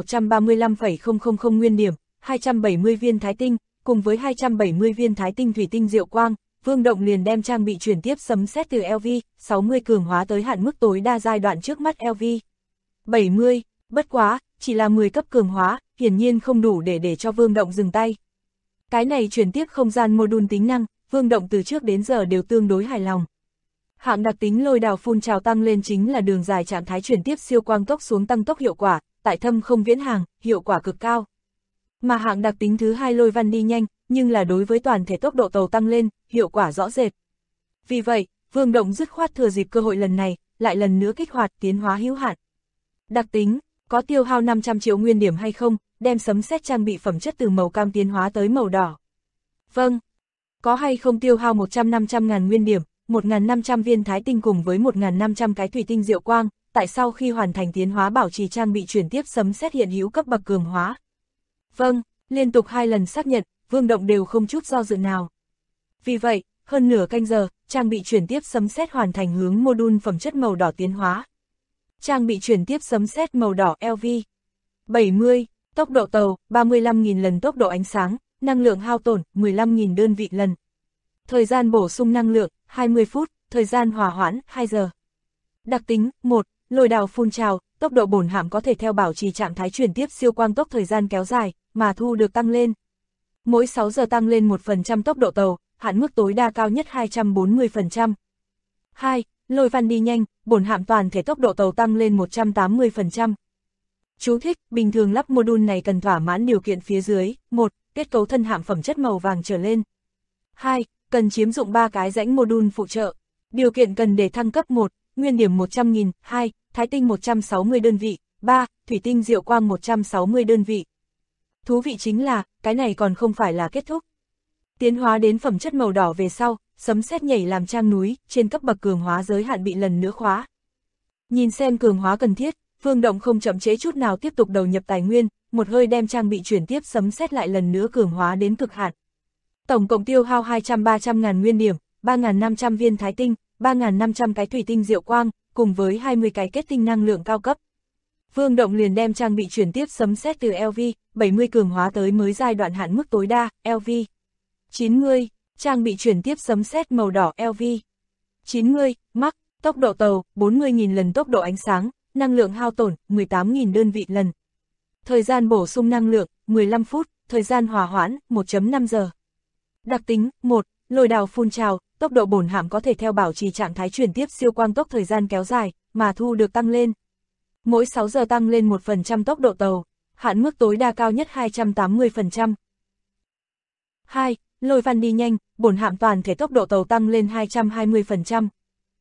Speaker 2: 135,000 nguyên điểm, 270 viên thái tinh, cùng với 270 viên thái tinh thủy tinh diệu quang, Vương Động liền đem trang bị chuyển tiếp sấm sét từ LV 60 cường hóa tới hạn mức tối đa giai đoạn trước mắt LV 70, bất quá, chỉ là 10 cấp cường hóa, hiển nhiên không đủ để cho Vương Động dừng tay. Cái này chuyển tiếp không gian mô-đun tính năng, Vương Động từ trước đến giờ đều tương đối hài lòng. Hạng đặc tính lôi đào phun trào tăng lên chính là đường dài trạng thái chuyển tiếp siêu quang tốc xuống tăng tốc hiệu quả, tại thâm không viễn hàng, hiệu quả cực cao. Mà hạng đặc tính thứ hai lôi văn đi nhanh, nhưng là đối với toàn thể tốc độ tàu tăng lên, hiệu quả rõ rệt. Vì vậy, Vương Động dứt khoát thừa dịp cơ hội lần này, lại lần nữa kích hoạt tiến hóa hữu hạn. Đặc tính, có tiêu hao 500 triệu nguyên điểm hay không, đem sấm sét trang bị phẩm chất từ màu cam tiến hóa tới màu đỏ. Vâng. Có hay không tiêu hao 100-500 ngàn nguyên điểm, 1.500 viên thái tinh cùng với 1.500 cái thủy tinh diệu quang, tại sau khi hoàn thành tiến hóa bảo trì trang bị chuyển tiếp sấm sét hiện hữu cấp bậc cường hóa. Vâng, liên tục 2 lần xác nhận, Vương Động đều không chút do dự nào. Vì vậy, hơn nửa canh giờ, trang bị chuyển tiếp sấm sét hoàn thành hướng mô-đun phẩm chất màu đỏ tiến hóa. Trang bị chuyển tiếp sấm sét màu đỏ LV 70, tốc độ tàu 35.000 lần tốc độ ánh sáng, năng lượng hao tổn 15.000 đơn vị lần. Thời gian bổ sung năng lượng 20 phút, thời gian hòa hoãn 2 giờ. Đặc tính 1, lôi đào phun trào, tốc độ bổn hạm có thể theo bảo trì trạng thái chuyển tiếp siêu quang tốc thời gian kéo dài, mà thu được tăng lên. Mỗi 6 giờ tăng lên 1% tốc độ tàu, hạn mức tối đa cao nhất 240%. 2, lôi văn đi nhanh, bổn hạm toàn thể tốc độ tàu tăng lên 180%. Chú thích, bình thường lắp mô-đun này cần thỏa mãn điều kiện phía dưới, 1, kết cấu thân hạm phẩm chất màu vàng trở lên. 2, cần chiếm dụng 3 cái rãnh mô-đun phụ trợ. Điều kiện cần để thăng cấp 1, nguyên điểm 100.000, 2, thái tinh 160 đơn vị, 3, thủy tinh diệu quang 160 đơn vị. Thú vị chính là, cái này còn không phải là kết thúc. Tiến hóa đến phẩm chất màu đỏ về sau, sấm sét nhảy làm trang núi, trên cấp bậc cường hóa giới hạn bị lần nữa khóa. Nhìn xem cường hóa cần thiết, Vương Động không chậm trễ chút nào tiếp tục đầu nhập tài nguyên, một hơi đem trang bị chuyển tiếp sấm sét lại lần nữa cường hóa đến cực hạn. Tổng cộng tiêu hao 200-300 ngàn nguyên điểm, 3.500 viên thái tinh, 3.500 cái thủy tinh diệu quang, cùng với 20 cái kết tinh năng lượng cao cấp. Vương Động liền đem trang bị chuyển tiếp sấm sét từ LV 70 cường hóa tới mới giai đoạn hạn mức tối đa, LV 90, trang bị chuyển tiếp sấm sét màu đỏ LV 90, Max, tốc độ tàu 40.000 lần tốc độ ánh sáng, năng lượng hao tổn 18.000 đơn vị lần. Thời gian bổ sung năng lượng 15 phút, thời gian hòa hoãn 1.5 giờ. Đặc tính 1, lôi đào phun trào, tốc độ bổn hạm có thể theo bảo trì trạng thái chuyển tiếp siêu quang tốc thời gian kéo dài, mà thu được tăng lên. Mỗi 6 giờ tăng lên 1% tốc độ tàu, hạn mức tối đa cao nhất 280%. 2. Lôi văn đi nhanh, bổn hạm toàn thể tốc độ tàu tăng lên 220%.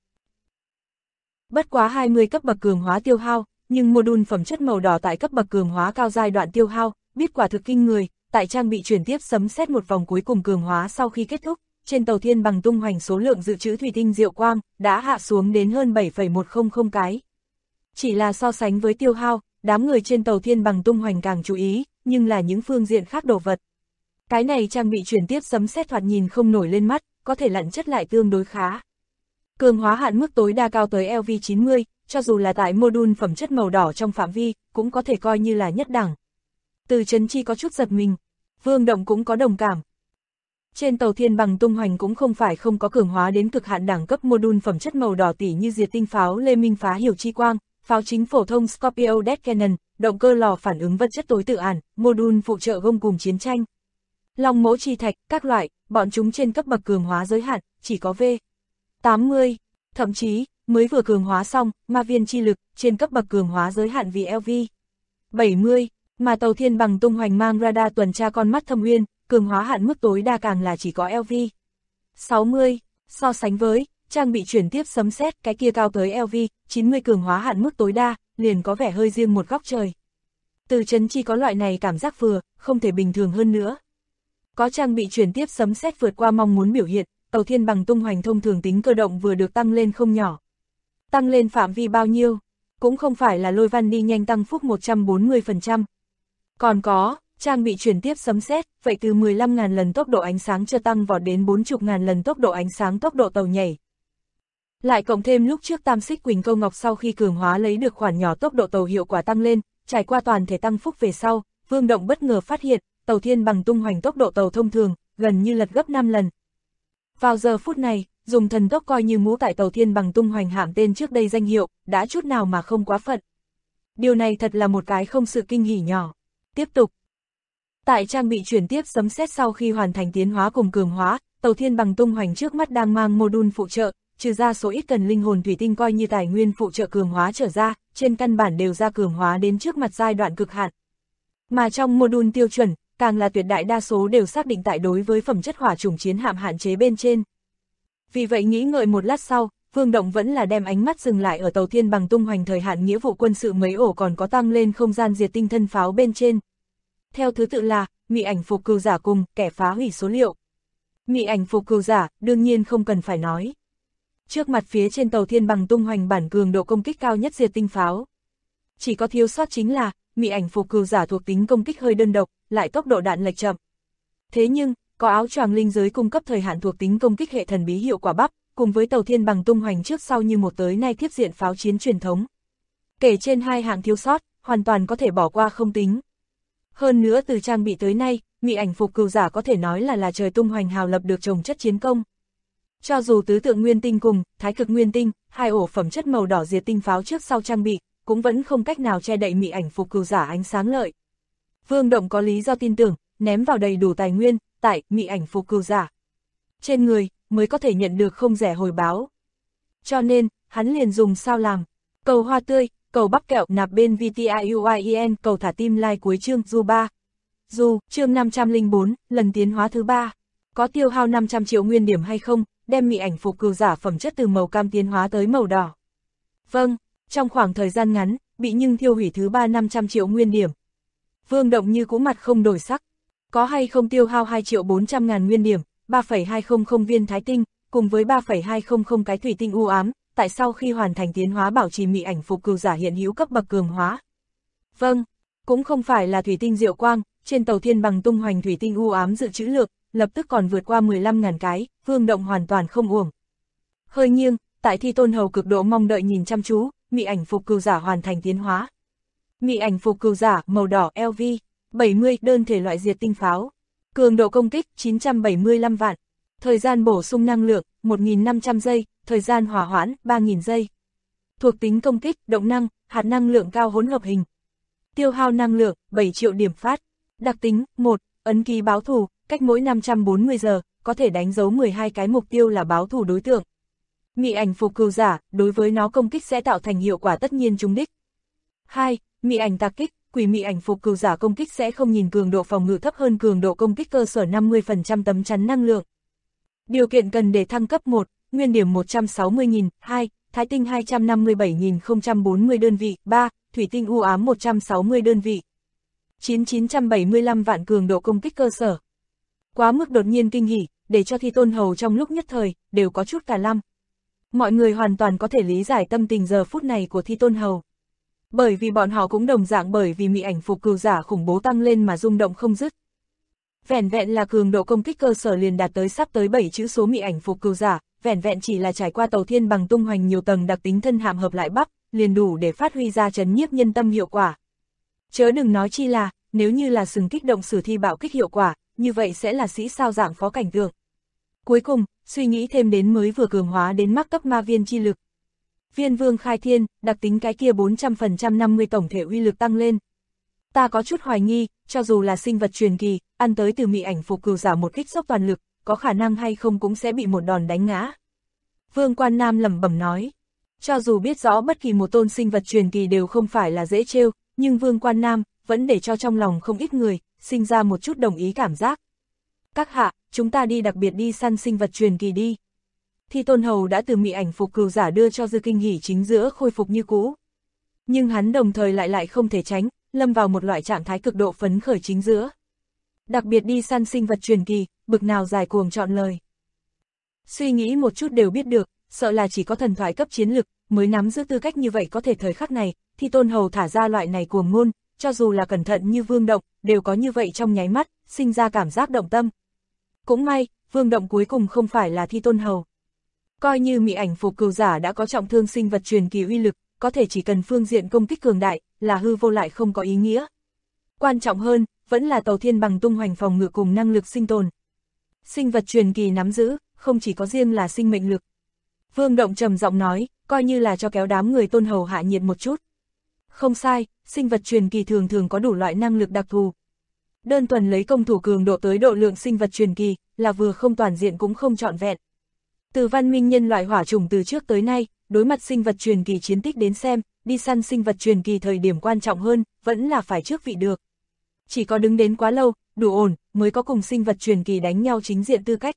Speaker 2: Bất quá 20 cấp bậc cường hóa tiêu hao, nhưng module phẩm chất màu đỏ tại cấp bậc cường hóa cao giai đoạn tiêu hao, biết quả thực kinh người, tại trang bị chuyển tiếp sấm sét một vòng cuối cùng cường hóa sau khi kết thúc, trên tàu thiên bằng tung hoành số lượng dự trữ thủy tinh diệu quang đã hạ xuống đến hơn 7,100 cái. Chỉ là so sánh với tiêu hao, đám người trên tàu thiên bằng tung hoành càng chú ý, nhưng là những phương diện khác đồ vật. Cái này trang bị chuyển tiếp sấm sét thoạt nhìn không nổi lên mắt, có thể lặn chất lại tương đối khá. Cường hóa hạn mức tối đa cao tới LV 90, cho dù là tại module phẩm chất màu đỏ trong phạm vi, cũng có thể coi như là nhất đẳng. Từ Trấn Chi có chút giật mình, Vương Động cũng có đồng cảm. Trên tàu thiên bằng tung hoành cũng không phải không có cường hóa đến cực hạn đẳng cấp module phẩm chất màu đỏ tỉ như diệt tinh pháo Lê Minh phá hiểu chi quang, pháo chính phổ thông Scorpio Death Cannon, động cơ lò phản ứng vật chất tối tự ản, module phụ trợ gông cùng chiến tranh. Long mẫu chi thạch, các loại, bọn chúng trên cấp bậc cường hóa giới hạn, chỉ có V 80, thậm chí, mới vừa cường hóa xong, ma viên chi lực, trên cấp bậc cường hóa giới hạn vì LV 70, mà tàu thiên bằng tung hoành mang radar tuần tra con mắt thâm uyên, cường hóa hạn mức tối đa càng là chỉ có LV 60, so sánh với, trang bị chuyển tiếp sấm sét cái kia cao tới LV 90 cường hóa hạn mức tối đa, liền có vẻ hơi riêng một góc trời. Từ Trấn Chi có loại này cảm giác vừa, không thể bình thường hơn nữa. Có trang bị chuyển tiếp sấm sét vượt qua mong muốn biểu hiện, tàu thiên bằng tung hoành thông thường tính cơ động vừa được tăng lên không nhỏ. Tăng lên phạm vi bao nhiêu? Cũng không phải là lôi văn đi nhanh tăng phúc 140%. Còn có, trang bị chuyển tiếp sấm sét, vậy từ 15.000 lần tốc độ ánh sáng cho tăng vọt đến 40.000 lần tốc độ ánh sáng tốc độ tàu nhảy. Lại cộng thêm lúc trước Tam Xích Quỳnh Câu Ngọc sau khi cường hóa lấy được khoản nhỏ tốc độ tàu hiệu quả tăng lên, trải qua toàn thể tăng phúc về sau, Vương Động bất ngờ phát hiện, tàu thiên bằng tung hoành tốc độ tàu thông thường, gần như lật gấp 5 lần. Vào giờ phút này, dùng thần tốc coi như mũ tại tàu thiên bằng tung hoành hạm tên trước đây danh hiệu, đã chút nào mà không quá phận. Điều này thật là một cái không sự kinh hỉ nhỏ. Tiếp tục. Tại trang bị chuyển tiếp sấm sét sau khi hoàn thành tiến hóa cùng cường hóa, tàu thiên bằng tung hoành trước mắt đang mang module phụ trợ, trừ ra số ít cần linh hồn thủy tinh coi như tài nguyên phụ trợ cường hóa trở ra, trên căn bản đều ra cường hóa đến trước mặt giai đoạn cực hạn. Mà trong module tiêu chuẩn, càng là tuyệt đại đa số đều xác định tại đối với phẩm chất hỏa chủng chiến hạm hạn chế bên trên. Vì vậy nghĩ ngợi một lát sau, Vương Động vẫn là đem ánh mắt dừng lại ở tàu thiên bằng tung hoành thời hạn nghĩa vụ quân sự mấy ổ còn có tăng lên không gian diệt tinh thân pháo bên trên. Theo thứ tự là, mị ảnh phục cừu giả cùng kẻ phá hủy số liệu. Mị ảnh phục cừu giả, đương nhiên không cần phải nói. Trước mặt phía trên tàu thiên bằng tung hoành bản cường độ công kích cao nhất diệt tinh pháo. Chỉ có thiếu sót chính là, mị ảnh phục cừu giả thuộc tính công kích hơi đơn độc, lại tốc độ đạn lệch chậm. Thế nhưng, có áo choàng linh giới cung cấp thời hạn thuộc tính công kích hệ thần bí hiệu quả bắp, cùng với tàu thiên bằng tung hoành trước sau như một tới nay tiếp diện pháo chiến truyền thống. Kể trên hai hạng thiếu sót, hoàn toàn có thể bỏ qua không tính. Hơn nữa từ trang bị tới nay, mị ảnh phục cừu giả có thể nói là trời tung hoành hào lập được trồng chất chiến công. Cho dù tứ tượng nguyên tinh cùng thái cực nguyên tinh, hai ổ phẩm chất màu đỏ diệt tinh pháo trước sau trang bị, cũng vẫn không cách nào che đậy mị ảnh phục cừu giả ánh sáng lợi. Vương Động có lý do tin tưởng, ném vào đầy đủ tài nguyên, tại mị ảnh phục cừu giả trên người, mới có thể nhận được không rẻ hồi báo. Cho nên, hắn liền dùng sao làm, cầu hoa tươi, cầu bắp kẹo nạp bên VTIUIEN, cầu thả tim like cuối chương du 3. Dù, chương 504, lần tiến hóa thứ 3, có tiêu hao 500 triệu nguyên điểm hay không, đem mị ảnh phục cừu giả phẩm chất từ màu cam tiến hóa tới màu đỏ. Vâng, trong khoảng thời gian ngắn, bị nhưng thiêu hủy thứ 3 500 triệu nguyên điểm. Vương Động như cũ mặt không đổi sắc. Có hay không tiêu hao 2.400.000 nguyên điểm, 3,200 viên thái tinh, cùng với 3,200 cái thủy tinh u ám, tại sau khi hoàn thành tiến hóa bảo trì mị ảnh phục cừu giả hiện hữu cấp bậc cường hóa. Vâng, cũng không phải là thủy tinh diệu quang, trên tàu thiên bằng tung hoành thủy tinh u ám dự trữ lượng, lập tức còn vượt qua 15.000 cái, Vương Động hoàn toàn không uổng. Hơi nghiêng, tại Thi Tôn Hầu cực độ mong đợi nhìn chăm chú, mị ảnh phục cừu giả hoàn thành tiến hóa. Mị ảnh phục cừu giả màu đỏ LV 70 đơn thể loại diệt tinh pháo. Cường độ công kích 975 vạn. Thời gian bổ sung năng lượng 1.500 giây, thời gian hỏa hoãn 3.000 giây. Thuộc tính công kích, động năng, hạt năng lượng cao hỗn hợp hình. Tiêu hao năng lượng 7 triệu điểm phát. Đặc tính 1. Ấn ký báo thù, cách mỗi 540 giờ, có thể đánh dấu 12 cái mục tiêu là báo thù đối tượng. Mị ảnh phục cừu giả, đối với nó công kích sẽ tạo thành hiệu quả tất nhiên trúng đích. 2. Mị ảnh tạc kích, quỷ mị ảnh phục cừu giả công kích sẽ không nhìn cường độ phòng ngự thấp hơn cường độ công kích cơ sở 50% tấm chắn năng lượng. Điều kiện cần để thăng cấp 1, nguyên điểm 160.000, 2, thái tinh 257.040 đơn vị, 3, thủy tinh u ám 160 đơn vị. 975 vạn cường độ công kích cơ sở. Quá mức đột nhiên kinh hỉ, để cho Thi Tôn Hầu trong lúc nhất thời, đều có chút cả lăm. Mọi người hoàn toàn có thể lý giải tâm tình giờ phút này của Thi Tôn Hầu. Bởi vì bọn họ cũng đồng dạng bởi vì mị ảnh phục cừu giả khủng bố tăng lên mà rung động không dứt. Vẻn vẹn là cường độ công kích cơ sở liền đạt tới sắp tới 7 chữ số mị ảnh phục cừu giả, vẻn vẹn chỉ là trải qua tàu thiên bằng tung hoành nhiều tầng đặc tính thân hàm hợp lại bắp, liền đủ để phát huy ra chấn nhiếp nhân tâm hiệu quả. Chớ đừng nói chi là, nếu như là sừng kích động sử thi bạo kích hiệu quả, như vậy sẽ là sĩ sao dạng phó cảnh tượng. Cuối cùng, suy nghĩ thêm đến mới vừa cường hóa đến mắc cấp ma viên chi lực. Viên vương khai thiên, đặc tính cái kia 400% 50 tổng thể uy lực tăng lên. Ta có chút hoài nghi, cho dù là sinh vật truyền kỳ, ăn tới từ mị ảnh phục cừu giả một kích dốc toàn lực, có khả năng hay không cũng sẽ bị một đòn đánh ngã. Vương Quan Nam lẩm bẩm nói, cho dù biết rõ bất kỳ một tôn sinh vật truyền kỳ đều không phải là dễ trêu, nhưng Vương Quan Nam vẫn để cho trong lòng không ít người sinh ra một chút đồng ý cảm giác. Các hạ, chúng ta đi đặc biệt đi săn sinh vật truyền kỳ đi. Thi Tôn Hầu đã từ mị ảnh phục cừu giả đưa cho Dư Kinh Hỉ chính giữa khôi phục như cũ. Nhưng hắn đồng thời lại không thể tránh, lâm vào một loại trạng thái cực độ phấn khởi chính giữa. Đặc biệt đi săn sinh vật truyền kỳ, bực nào dài cuồng chọn lời. Suy nghĩ một chút đều biết được, sợ là chỉ có thần thoại cấp chiến lực, mới nắm giữ tư cách như vậy có thể thời khắc này, Thi Tôn Hầu thả ra loại này cuồng ngôn, cho dù là cẩn thận như Vương Động, đều có như vậy trong nháy mắt, sinh ra cảm giác động tâm. Cũng may, Vương Động cuối cùng không phải là Thi Tôn Hầu. Coi như mị ảnh phục cừu giả đã có trọng thương sinh vật truyền kỳ uy lực, có thể chỉ cần phương diện công kích cường đại, là hư vô lại không có ý nghĩa. Quan trọng hơn, vẫn là tàu thiên bằng tung hoành phòng ngự cùng năng lực sinh tồn. Sinh vật truyền kỳ nắm giữ, không chỉ có riêng là sinh mệnh lực. Vương Động trầm giọng nói, coi như là cho kéo đám người Tôn Hầu hạ nhiệt một chút. Không sai, sinh vật truyền kỳ thường thường có đủ loại năng lực đặc thù. Đơn thuần lấy công thủ cường độ tới độ lượng sinh vật truyền kỳ, là vừa không toàn diện cũng không trọn vẹn. Từ văn minh nhân loại hỏa chủng từ trước tới nay, đối mặt sinh vật truyền kỳ chiến tích đến xem, đi săn sinh vật truyền kỳ thời điểm quan trọng hơn, vẫn là phải trước vị được. Chỉ có đứng đến quá lâu, đủ ổn, mới có cùng sinh vật truyền kỳ đánh nhau chính diện tư cách.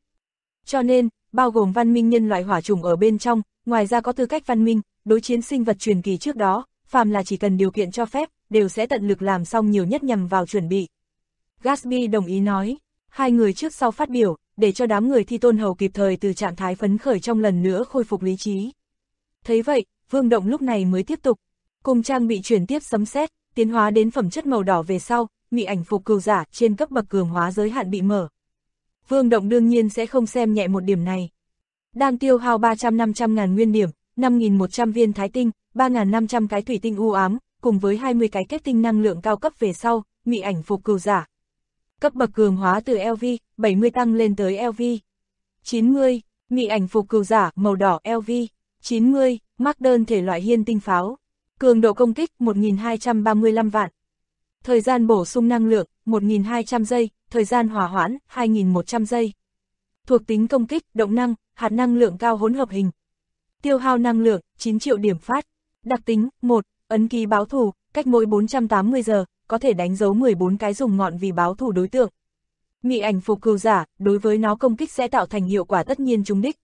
Speaker 2: Cho nên, bao gồm văn minh nhân loại hỏa chủng ở bên trong, ngoài ra có tư cách văn minh, đối chiến sinh vật truyền kỳ trước đó, phàm là chỉ cần điều kiện cho phép, đều sẽ tận lực làm xong nhiều nhất nhằm vào chuẩn bị. Gatsby đồng ý nói, hai người trước sau phát biểu, để cho đám người Thi Tôn Hầu kịp thời từ trạng thái phấn khởi trong lần nữa khôi phục lý trí. Thấy vậy, Vương Động lúc này mới tiếp tục, cùng trang bị chuyển tiếp sấm sét, tiến hóa đến phẩm chất màu đỏ về sau, mị ảnh phục cừu giả trên cấp bậc cường hóa giới hạn bị mở. Vương Động đương nhiên sẽ không xem nhẹ một điểm này. Đang tiêu hao 300-500 ngàn nguyên điểm, 5.100 viên thái tinh, 3.500 cái thủy tinh u ám, cùng với 20 cái kết tinh năng lượng cao cấp về sau, mị ảnh phục cừu giả. Cấp bậc cường hóa từ LV 70 tăng lên tới LV 90, mị ảnh phục cừu giả màu đỏ LV 90, mắc đơn thể loại hiên tinh pháo. Cường độ công kích 1.235 vạn. Thời gian bổ sung năng lượng 1.200 giây, thời gian hỏa hoãn 2.100 giây. Thuộc tính công kích, động năng, hạt năng lượng cao hỗn hợp hình. Tiêu hao năng lượng 9 triệu điểm phát. Đặc tính 1, ấn ký báo thù, cách mỗi 480 giờ, có thể đánh dấu 14 cái dùng ngọn vì báo thù đối tượng. Mị ảnh phục cừu giả, đối với nó công kích sẽ tạo thành hiệu quả tất nhiên trúng đích.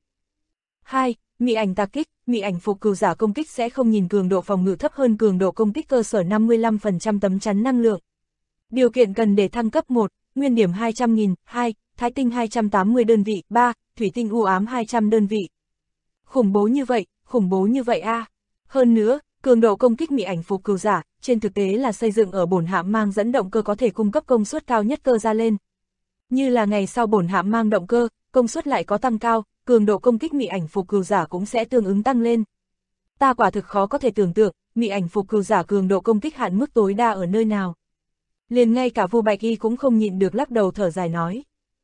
Speaker 2: 2. Mị ảnh tạc kích, mị ảnh phục cừu giả công kích sẽ không nhìn cường độ phòng ngự thấp hơn cường độ công kích cơ sở 55% tấm chắn năng lượng. Điều kiện cần để thăng cấp 1, nguyên điểm 200.000, 2, thái tinh 280 đơn vị, 3, thủy tinh u ám 200 đơn vị. Khủng bố như vậy a. Hơn nữa, cường độ công kích mị ảnh phục cừu giả, trên thực tế là xây dựng ở bổn hạm mang dẫn động cơ có thể cung cấp công suất cao nhất cơ ra lên. Như là ngày sau bổn hạm mang động cơ, công suất lại có tăng cao, cường độ công kích mị ảnh phục cừu giả cũng sẽ tương ứng tăng lên. Ta quả thực khó có thể tưởng tượng, mị ảnh phục cừu giả cường độ công kích hạn mức tối đa ở nơi nào. Liền ngay cả Vu Bạch Y cũng không nhịn được lắc đầu thở dài nói.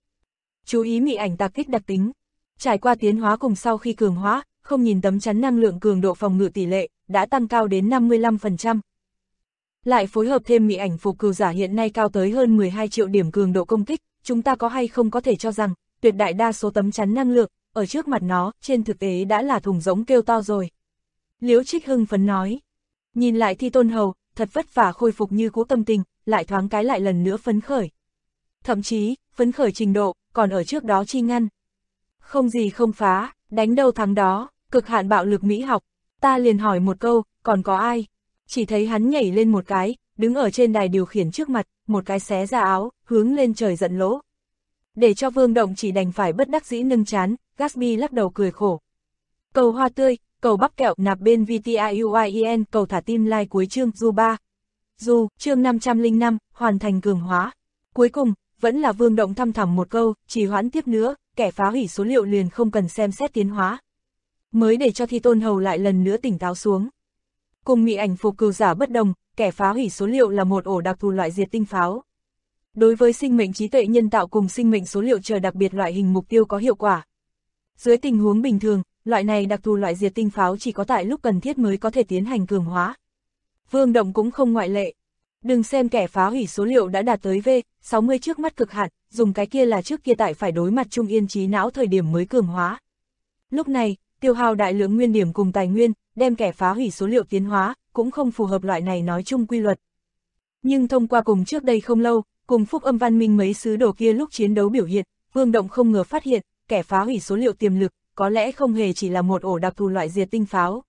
Speaker 2: Chú ý mị ảnh tạc kích đặc tính. Trải qua tiến hóa cùng sau khi cường hóa, không nhìn tấm chắn năng lượng cường độ phòng ngự tỷ lệ, đã tăng cao đến 55%. Lại phối hợp thêm mị ảnh phục cừu giả hiện nay cao tới hơn 12 triệu điểm cường độ công kích, chúng ta có hay không có thể cho rằng, tuyệt đại đa số tấm chắn năng lượng, ở trước mặt nó, trên thực tế đã là thùng rỗng kêu to rồi. Liễu Trích hưng phấn nói. Nhìn lại Thi Tôn Hầu, thật vất vả khôi phục như cũ tâm tình, lại thoáng cái lại lần nữa phấn khởi. Thậm chí, phấn khởi trình độ, còn ở trước đó chi ngăn. Không gì không phá, đánh đâu thắng đó, cực hạn bạo lực mỹ học. Ta liền hỏi một câu, còn có ai? Chỉ thấy hắn nhảy lên một cái, đứng ở trên đài điều khiển trước mặt, một cái xé ra áo, hướng lên trời giận lỗ. Để cho Vương Động chỉ đành phải bất đắc dĩ nâng chán, Gatsby lắc đầu cười khổ. Cầu hoa tươi, cầu bắp kẹo nạp bên VTIUIEN, cầu thả tim like cuối chương Du 3. Du, chương 505, hoàn thành cường hóa. Cuối cùng, vẫn là Vương Động thăm thẳm một câu, trì hoãn tiếp nữa, kẻ phá hủy số liệu liền không cần xem xét tiến hóa. Mới để cho Thi Tôn Hầu lại lần nữa tỉnh táo xuống. Cùng mị ảnh phục cừu giả bất đồng, kẻ phá hủy số liệu là một ổ đặc thù loại diệt tinh pháo. Đối với sinh mệnh trí tuệ nhân tạo cùng sinh mệnh số liệu chờ đặc biệt loại hình mục tiêu có hiệu quả. Dưới tình huống bình thường, loại này đặc thù loại diệt tinh pháo chỉ có tại lúc cần thiết mới có thể tiến hành cường hóa. Vương Động cũng không ngoại lệ. Đừng xem kẻ phá hủy số liệu đã đạt tới V60 trước mắt cực hạn, dùng cái kia là trước kia tại phải đối mặt Trung Yên trí não thời điểm mới cường hóa. Lúc này, tiêu hao đại lượng nguyên điểm cùng tài nguyên, đem kẻ phá hủy số liệu tiến hóa, cũng không phù hợp loại này nói chung quy luật. Nhưng thông qua cùng trước đây không lâu, cùng Phúc Âm Văn Minh mấy sứ đồ kia lúc chiến đấu biểu hiện, Vương Động không ngờ phát hiện, kẻ phá hủy số liệu tiềm lực, có lẽ không hề chỉ là một ổ đặc thù loại diệt tinh pháo.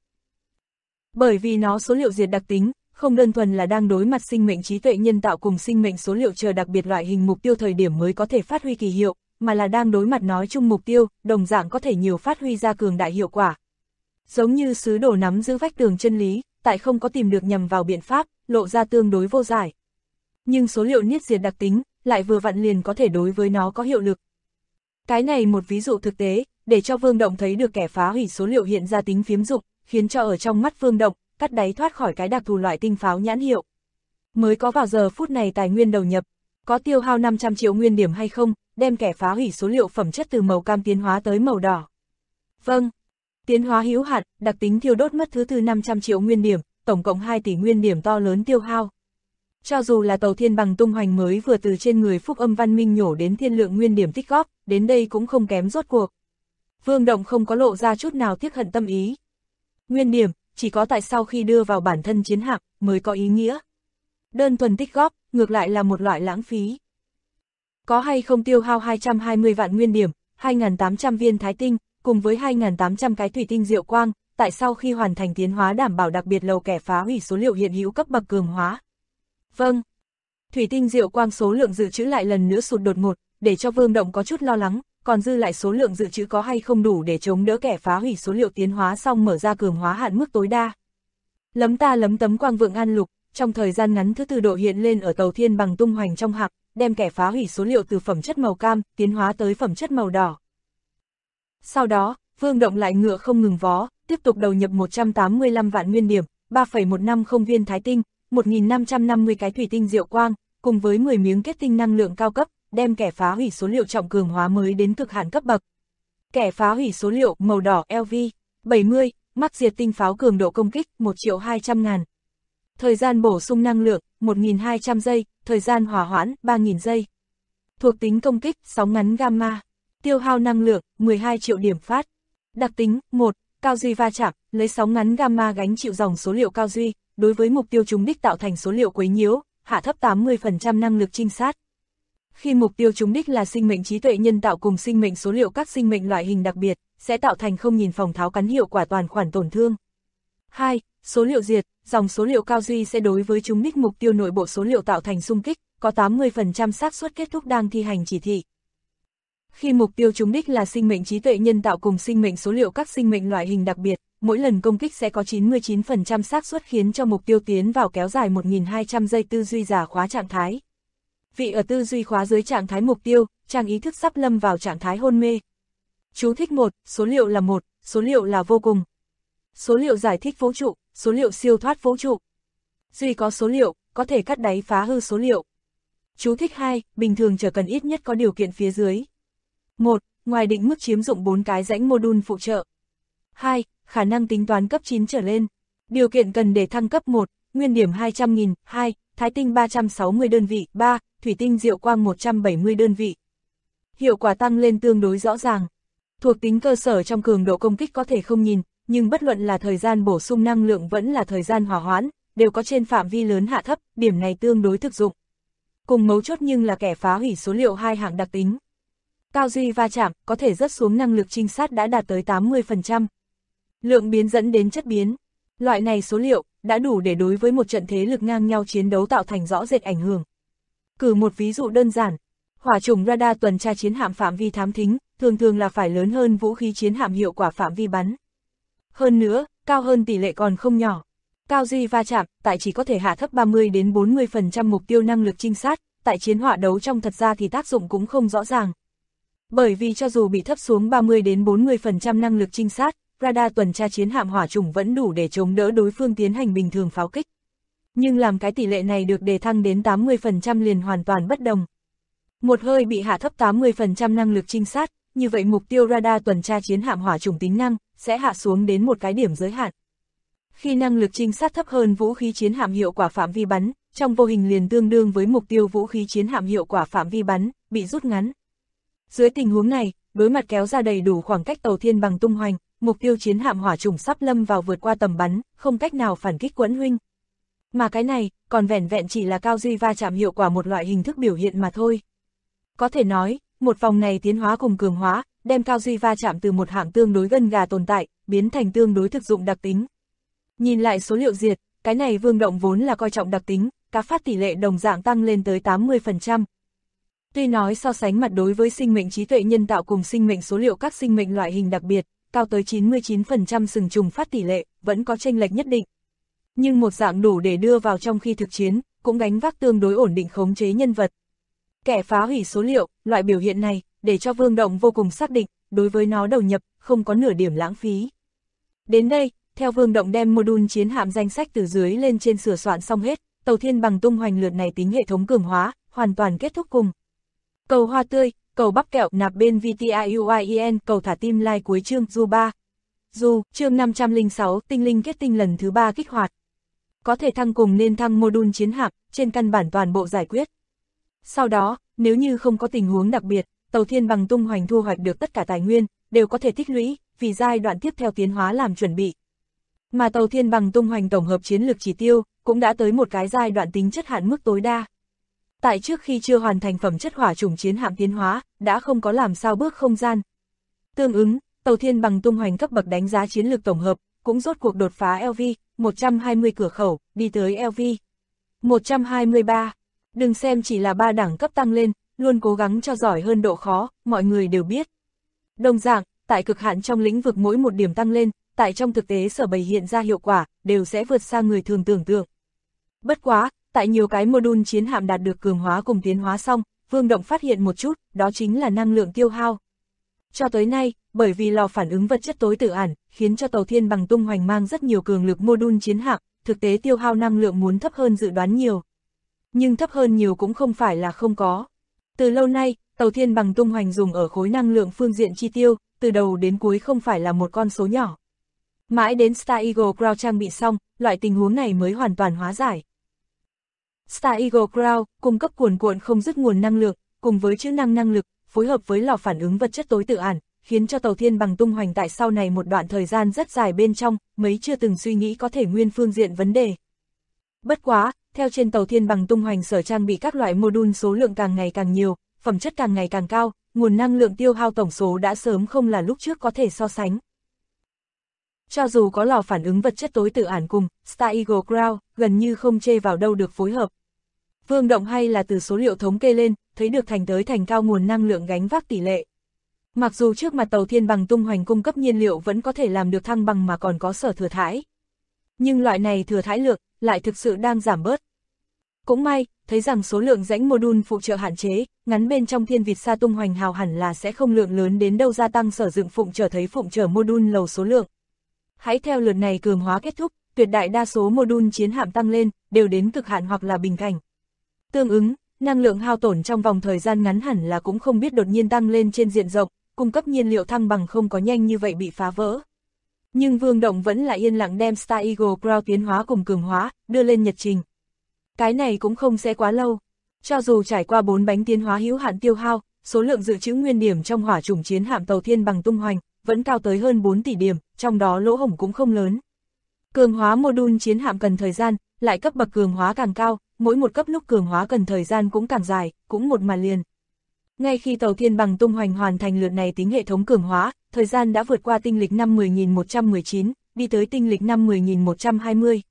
Speaker 2: Bởi vì nó số liệu diệt đặc tính, không đơn thuần là đang đối mặt sinh mệnh trí tuệ nhân tạo cùng sinh mệnh số liệu chờ đặc biệt loại hình mục tiêu thời điểm mới có thể phát huy kỳ hiệu, mà là đang đối mặt nói chung mục tiêu, đồng dạng có thể nhiều phát huy ra cường đại hiệu quả. Giống như sứ đồ nắm giữ vách tường chân lý, tại không có tìm được nhằm vào biện pháp, lộ ra tương đối vô giải. Nhưng số liệu niết diệt đặc tính, lại vừa vặn liền có thể đối với nó có hiệu lực. Cái này một ví dụ thực tế, để cho Vương Động thấy được kẻ phá hủy số liệu hiện ra tính phiếm dụng, khiến cho ở trong mắt Vương Động, cắt đáy thoát khỏi cái đặc thù loại tinh pháo nhãn hiệu. Mới có vào giờ phút này tài nguyên đầu nhập, có tiêu hao 500 triệu nguyên điểm hay không, đem kẻ phá hủy số liệu phẩm chất từ màu cam tiến hóa tới màu đỏ. Vâng, tiến hóa hữu hạn, đặc tính thiêu đốt mất thứ tư 500 triệu nguyên điểm, tổng cộng 2 tỷ nguyên điểm to lớn tiêu hao. Cho dù là tàu thiên bằng tung hoành mới vừa từ trên người Phúc Âm Văn Minh nhổ đến thiên lượng nguyên điểm tích góp, đến đây cũng không kém rốt cuộc. Vương Động không có lộ ra chút nào tiếc hận tâm ý. Nguyên điểm, chỉ có tại sau khi đưa vào bản thân chiến hạm, mới có ý nghĩa. Đơn thuần tích góp, ngược lại là một loại lãng phí. Có hay không tiêu hao 220 vạn nguyên điểm, 2.800 viên thái tinh, cùng với 2.800 cái thủy tinh diệu quang, tại sau khi hoàn thành tiến hóa đảm bảo đặc biệt lầu kẻ phá hủy số liệu hiện hữu cấp bậc cường hóa. Vâng. Thủy tinh diệu quang số lượng dự trữ lại lần nữa sụt đột ngột, để cho Vương Động có chút lo lắng, còn dư lại số lượng dự trữ có hay không đủ để chống đỡ kẻ phá hủy số liệu tiến hóa xong mở ra cường hóa hạn mức tối đa. Lấm ta lấm tấm quang vượng an lục, trong thời gian ngắn thứ tư độ hiện lên ở tàu thiên bằng tung hoành trong hạc, đem kẻ phá hủy số liệu từ phẩm chất màu cam, tiến hóa tới phẩm chất màu đỏ. Sau đó, Vương Động lại ngựa không ngừng vó, tiếp tục đầu nhập 185 vạn nguyên điểm, 3,150 viên thái tinh, 1.550 cái thủy tinh diệu quang, cùng với 10 miếng kết tinh năng lượng cao cấp, đem kẻ phá hủy số liệu trọng cường hóa mới đến cực hạn cấp bậc. Kẻ phá hủy số liệu màu đỏ LV 70, mắc diệt tinh pháo cường độ công kích 1.200.000. Thời gian bổ sung năng lượng 1.200 giây, thời gian hỏa hoãn 3.000 giây. Thuộc tính công kích sóng ngắn gamma. Tiêu hao năng lượng 12 triệu điểm phát. Đặc tính 1. Cao duy va chạm, lấy sóng ngắn gamma gánh chịu dòng số liệu cao duy, đối với mục tiêu trúng đích tạo thành số liệu quấy nhiễu, hạ thấp 80% năng lực trinh sát. Khi mục tiêu trúng đích là sinh mệnh trí tuệ nhân tạo cùng sinh mệnh số liệu các sinh mệnh loại hình đặc biệt, sẽ tạo thành không nhìn phòng tháo cắn hiệu quả toàn khoản tổn thương. 2. Số liệu diệt, dòng số liệu cao duy sẽ đối với trúng đích mục tiêu nội bộ số liệu tạo thành xung kích, có 80% xác suất kết thúc đang thi hành chỉ thị. Khi mục tiêu trúng đích là sinh mệnh trí tuệ nhân tạo cùng sinh mệnh số liệu các sinh mệnh loại hình đặc biệt, mỗi lần công kích sẽ có 99% xác suất khiến cho mục tiêu tiến vào kéo dài 1.200 giây tư duy giả khóa trạng thái. Vị ở tư duy khóa dưới trạng thái mục tiêu, trang ý thức sắp lâm vào trạng thái hôn mê. Chú thích 1, số liệu là 1, số liệu là vô cùng. Số liệu giải thích vũ trụ, số liệu siêu thoát vũ trụ. Duy có số liệu, có thể cắt đáy phá hư số liệu. Chú thích 2, bình thường chỉ cần ít nhất có điều kiện phía dưới. 1. Ngoài định mức chiếm dụng 4 cái rãnh module phụ trợ. 2. Khả năng tính toán cấp 9 trở lên. Điều kiện cần để thăng cấp 1, nguyên điểm 200.000, 2. Thái tinh 360 đơn vị, 3. Thủy tinh diệu quang 170 đơn vị. Hiệu quả tăng lên tương đối rõ ràng. Thuộc tính cơ sở trong cường độ công kích có thể không nhìn, nhưng bất luận là thời gian bổ sung năng lượng vẫn là thời gian hỏa hoãn, đều có trên phạm vi lớn hạ thấp, điểm này tương đối thực dụng. Cùng mấu chốt nhưng là kẻ phá hủy số liệu hai hạng đặc tính. Cao duy va chạm, có thể rớt xuống năng lực trinh sát đã đạt tới 80%. Lượng biến dẫn đến chất biến. Loại này số liệu, đã đủ để đối với một trận thế lực ngang nhau chiến đấu tạo thành rõ rệt ảnh hưởng. Cử một ví dụ đơn giản. Hỏa chủng radar tuần tra chiến hạm phạm vi thám thính, thường là phải lớn hơn vũ khí chiến hạm hiệu quả phạm vi bắn. Hơn nữa, cao hơn tỷ lệ còn không nhỏ. Cao duy va chạm, tại chỉ có thể hạ thấp 30-40% mục tiêu năng lực trinh sát, tại chiến hỏa đấu trong thật ra thì tác dụng cũng không rõ ràng. Bởi vì cho dù bị thấp xuống 30-40% năng lực trinh sát, radar tuần tra chiến hạm hỏa chủng vẫn đủ để chống đỡ đối phương tiến hành bình thường pháo kích. Nhưng làm cái tỷ lệ này được đề thăng đến 80% liền hoàn toàn bất đồng. Một hơi bị hạ thấp 80% năng lực trinh sát, như vậy mục tiêu radar tuần tra chiến hạm hỏa chủng tính năng sẽ hạ xuống đến một cái điểm giới hạn. Khi năng lực trinh sát thấp hơn vũ khí chiến hạm hiệu quả phạm vi bắn, trong vô hình liền tương đương với mục tiêu vũ khí chiến hạm hiệu quả phạm vi bắn bị rút ngắn. Dưới tình huống này, đối mặt kéo ra đầy đủ khoảng cách tàu thiên bằng tung hoành, mục tiêu chiến hạm hỏa chủng sắp lâm vào vượt qua tầm bắn, không cách nào phản kích quẫn huynh. Mà cái này, còn vẻn vẹn chỉ là cao duy va chạm hiệu quả một loại hình thức biểu hiện mà thôi. Có thể nói, một vòng này tiến hóa cùng cường hóa, đem cao duy va chạm từ một hạng tương đối gân gà tồn tại, biến thành tương đối thực dụng đặc tính. Nhìn lại số liệu diệt, cái này Vương Động vốn là coi trọng đặc tính, cá phát tỷ lệ đồng dạng tăng lên tới 80%. Tuy nói so sánh mặt đối với sinh mệnh trí tuệ nhân tạo cùng sinh mệnh số liệu các sinh mệnh loại hình đặc biệt, cao tới 99% sừng trùng phát tỷ lệ, vẫn có chênh lệch nhất định. Nhưng một dạng đủ để đưa vào trong khi thực chiến, cũng gánh vác tương đối ổn định khống chế nhân vật. Kẻ phá hủy số liệu, loại biểu hiện này, để cho Vương Động vô cùng xác định, đối với nó đầu nhập, không có nửa điểm lãng phí. Đến đây, theo Vương Động đem module chiến hạm danh sách từ dưới lên trên sửa soạn xong hết, tàu thiên bằng tung hoành lượt này tính hệ thống cường hóa, hoàn toàn kết thúc cùng. Cầu hoa tươi, cầu bắp kẹo nạp bên VTIUIEN, cầu thả tim like cuối chương Du 3. Du, chương 506, tinh linh kết tinh lần thứ 3 kích hoạt. Có thể thăng cùng nên thăng module chiến hạm, trên căn bản toàn bộ giải quyết. Sau đó, nếu như không có tình huống đặc biệt, tàu thiên bằng tung hoành thu hoạch được tất cả tài nguyên, đều có thể tích lũy, vì giai đoạn tiếp theo tiến hóa làm chuẩn bị. Mà tàu thiên bằng tung hoành tổng hợp chiến lược chỉ tiêu, cũng đã tới một cái giai đoạn tính chất hạn mức tối đa. Tại trước khi chưa hoàn thành phẩm chất hỏa chủng chiến hạm tiến hóa, đã không có làm sao bước không gian. Tương ứng, tàu thiên bằng tung hoành cấp bậc đánh giá chiến lược tổng hợp, cũng rốt cuộc đột phá LV, 120 cửa khẩu, đi tới LV. 123. Đừng xem chỉ là 3 đẳng cấp tăng lên, luôn cố gắng cho giỏi hơn độ khó, mọi người đều biết. Đồng dạng, tại cực hạn trong lĩnh vực mỗi một điểm tăng lên, tại trong thực tế sở bày hiện ra hiệu quả, đều sẽ vượt xa người thường tưởng tượng. Bất quá, tại nhiều cái module chiến hạm đạt được cường hóa cùng tiến hóa xong, Vương Động phát hiện một chút, đó chính là năng lượng tiêu hao. Cho tới nay, bởi vì lò phản ứng vật chất tối tự ản, khiến cho tàu thiên bằng tung hoành mang rất nhiều cường lực module chiến hạm, thực tế tiêu hao năng lượng muốn thấp hơn dự đoán nhiều. Nhưng thấp hơn nhiều cũng không phải là không có. Từ lâu nay, tàu thiên bằng tung hoành dùng ở khối năng lượng phương diện chi tiêu, từ đầu đến cuối không phải là một con số nhỏ. Mãi đến Star Eagle Crown trang bị xong, loại tình huống này mới hoàn toàn hóa giải. Star Eagle Crown cung cấp cuồn cuộn không dứt nguồn năng lượng, cùng với chức năng năng lực, phối hợp với lò phản ứng vật chất tối tự ản, khiến cho tàu thiên bằng tung hoành tại sau này một đoạn thời gian rất dài bên trong, mấy chưa từng suy nghĩ có thể nguyên phương diện vấn đề. Bất quá, theo trên tàu thiên bằng tung hoành sở trang bị các loại module số lượng càng ngày càng nhiều, phẩm chất càng ngày càng cao, nguồn năng lượng tiêu hao tổng số đã sớm không là lúc trước có thể so sánh. Cho dù có lò phản ứng vật chất tối tự ản cùng Star Eagle Crown, gần như không chê vào đâu được phối hợp. Vương Động hay là từ số liệu thống kê lên, thấy được thành tới thành cao nguồn năng lượng gánh vác tỷ lệ. Mặc dù trước mặt tàu Thiên Bằng tung hoành cung cấp nhiên liệu vẫn có thể làm được thăng bằng mà còn có sở thừa thãi. Nhưng loại này thừa thãi lượng lại thực sự đang giảm bớt. Cũng may, thấy rằng số lượng rãnh module phụ trợ hạn chế, ngắn bên trong thiên vịt xa tung hoành hào hẳn là sẽ không lượng lớn đến đâu gia tăng sở dựng phụng trở thấy phụng trở module lầu số lượng. Hãy theo lượt này cường hóa kết thúc, tuyệt đại đa số module chiến hạm tăng lên, đều đến cực hạn hoặc là bình cảnh. Tương ứng, năng lượng hao tổn trong vòng thời gian ngắn hẳn là cũng không biết đột nhiên tăng lên trên diện rộng, cung cấp nhiên liệu thăng bằng không có nhanh như vậy bị phá vỡ. Nhưng Vương Động vẫn là yên lặng đem Star Eagle Crown tiến hóa cùng cường hóa, đưa lên nhật trình. Cái này cũng không sẽ quá lâu. Cho dù trải qua 4 bánh tiến hóa hữu hạn tiêu hao, số lượng dự trữ nguyên điểm trong hỏa chủng chiến hạm tàu Thiên Bằng tung hoành, vẫn cao tới hơn 4 tỷ điểm, trong đó lỗ hổng cũng không lớn. Cường hóa module chiến hạm cần thời gian, lại cấp bậc cường hóa càng cao, mỗi một cấp lúc cường hóa cần thời gian cũng càng dài, cũng một mà liền. Ngay khi tàu Thiên Bằng tung hoành hoàn thành lượt này tính hệ thống cường hóa, thời gian đã vượt qua tinh lịch năm 10.119, đi tới tinh lịch năm 10.120.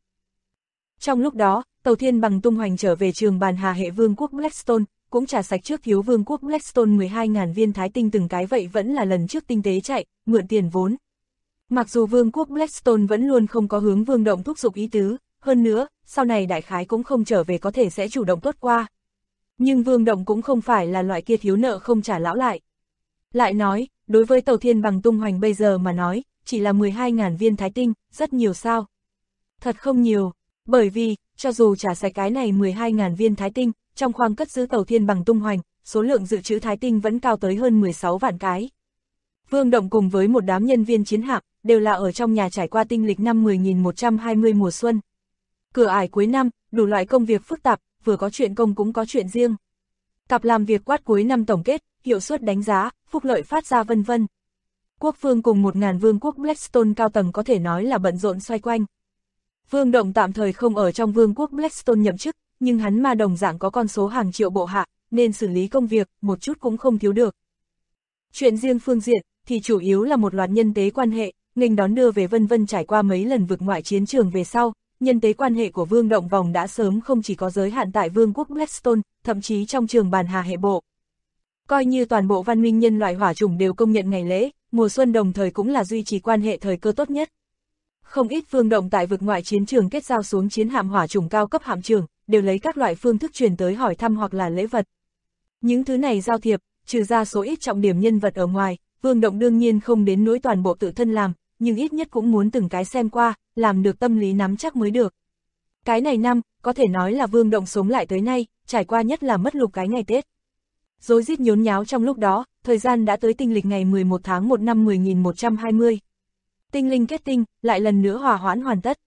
Speaker 2: Trong lúc đó, tàu Thiên Bằng tung hoành trở về trường bàn hà hệ vương quốc Blackstone, cũng trả sạch trước thiếu vương quốc Blackstone 12.000 viên thái tinh từng cái vậy vẫn là lần trước tinh tế chạy, mượn tiền vốn. Mặc dù vương quốc Blackstone vẫn luôn không có hướng Vương Động thúc giục ý tứ, hơn nữa, sau này đại khái cũng không trở về có thể sẽ chủ động tốt qua. Nhưng Vương Động cũng không phải là loại kia thiếu nợ không trả lão lại. Lại nói, đối với tàu Thiên Bằng tung hoành bây giờ mà nói, chỉ là 12.000 viên thái tinh, rất nhiều sao? Thật không nhiều, bởi vì, cho dù trả sạch cái này 12.000 viên thái tinh, trong khoang cất giữ tàu Thiên Bằng tung hoành, số lượng dự trữ thái tinh vẫn cao tới hơn 16 vạn cái. Vương Động cùng với một đám nhân viên chiến hạm, đều là ở trong nhà trải qua tinh lịch năm 10.120 mùa xuân. Cửa ải cuối năm, đủ loại công việc phức tạp, vừa có chuyện công cũng có chuyện riêng. Cặp làm việc quát cuối năm tổng kết, hiệu suất đánh giá, phúc lợi phát ra vân vân. Quốc phương cùng 1.000 vương quốc Blackstone cao tầng có thể nói là bận rộn xoay quanh. Vương Động tạm thời không ở trong vương quốc Blackstone nhậm chức, nhưng hắn mà đồng dạng có con số hàng triệu bộ hạ, nên xử lý công việc, một chút cũng không thiếu được. Chuyện riêng phương diện, thì chủ yếu là một loạt nhân tế quan hệ, nghênh đón đưa về vân vân trải qua mấy lần vực ngoại chiến trường về sau, nhân tế quan hệ của Vương Động vòng đã sớm không chỉ có giới hạn tại vương quốc Blackstone, thậm chí trong trường bàn hà hệ bộ. Coi như toàn bộ văn minh nhân loại hỏa chủng đều công nhận ngày lễ, mùa xuân đồng thời cũng là duy trì quan hệ thời cơ tốt nhất. Không ít Vương Động tại vực ngoại chiến trường kết giao xuống chiến hạm hỏa chủng cao cấp hạm trưởng, đều lấy các loại phương thức truyền tới hỏi thăm hoặc là lễ vật. Những thứ này giao thiệp, trừ ra số ít trọng điểm nhân vật ở ngoài, Vương Động đương nhiên không đến nỗi toàn bộ tự thân làm, nhưng ít nhất cũng muốn từng cái xem qua, làm được tâm lý nắm chắc mới được. Cái này năm, có thể nói là Vương Động sống lại tới nay, trải qua nhất là mất lục cái ngày Tết. Rối rít nhốn nháo trong lúc đó, thời gian đã tới tinh lịch ngày 11 tháng 1 năm 10.120. Tinh linh kết tinh, lại lần nữa hòa hoãn hoàn tất.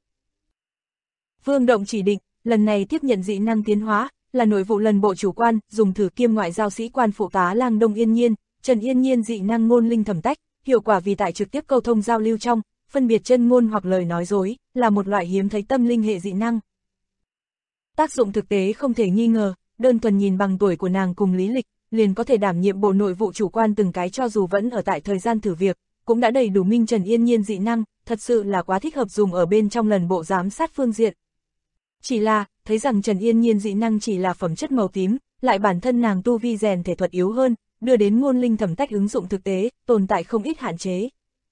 Speaker 2: Vương Động chỉ định, lần này tiếp nhận dị năng tiến hóa, là nội vụ lần bộ chủ quan, dùng thử kiêm ngoại giao sĩ quan phụ tá Lang Đông Yên Nhiên, Trần Yên Nhiên dị năng ngôn linh thẩm tách, hiệu quả vì tại trực tiếp câu thông giao lưu trong, phân biệt chân ngôn hoặc lời nói dối, là một loại hiếm thấy tâm linh hệ dị năng. Tác dụng thực tế không thể nghi ngờ, đơn thuần nhìn bằng tuổi của nàng cùng lý lịch, liền có thể đảm nhiệm bộ nội vụ chủ quan từng cái cho dù vẫn ở tại thời gian thử việc, cũng đã đầy đủ minh Trần Yên Nhiên dị năng, thật sự là quá thích hợp dùng ở bên trong lần bộ giám sát phương diện. Chỉ là, thấy rằng Trần Yên Nhiên dị năng chỉ là phẩm chất màu tím, lại bản thân nàng tu vi rèn thể thuật yếu hơn, đưa đến ngôn linh thẩm tách ứng dụng thực tế, tồn tại không ít hạn chế.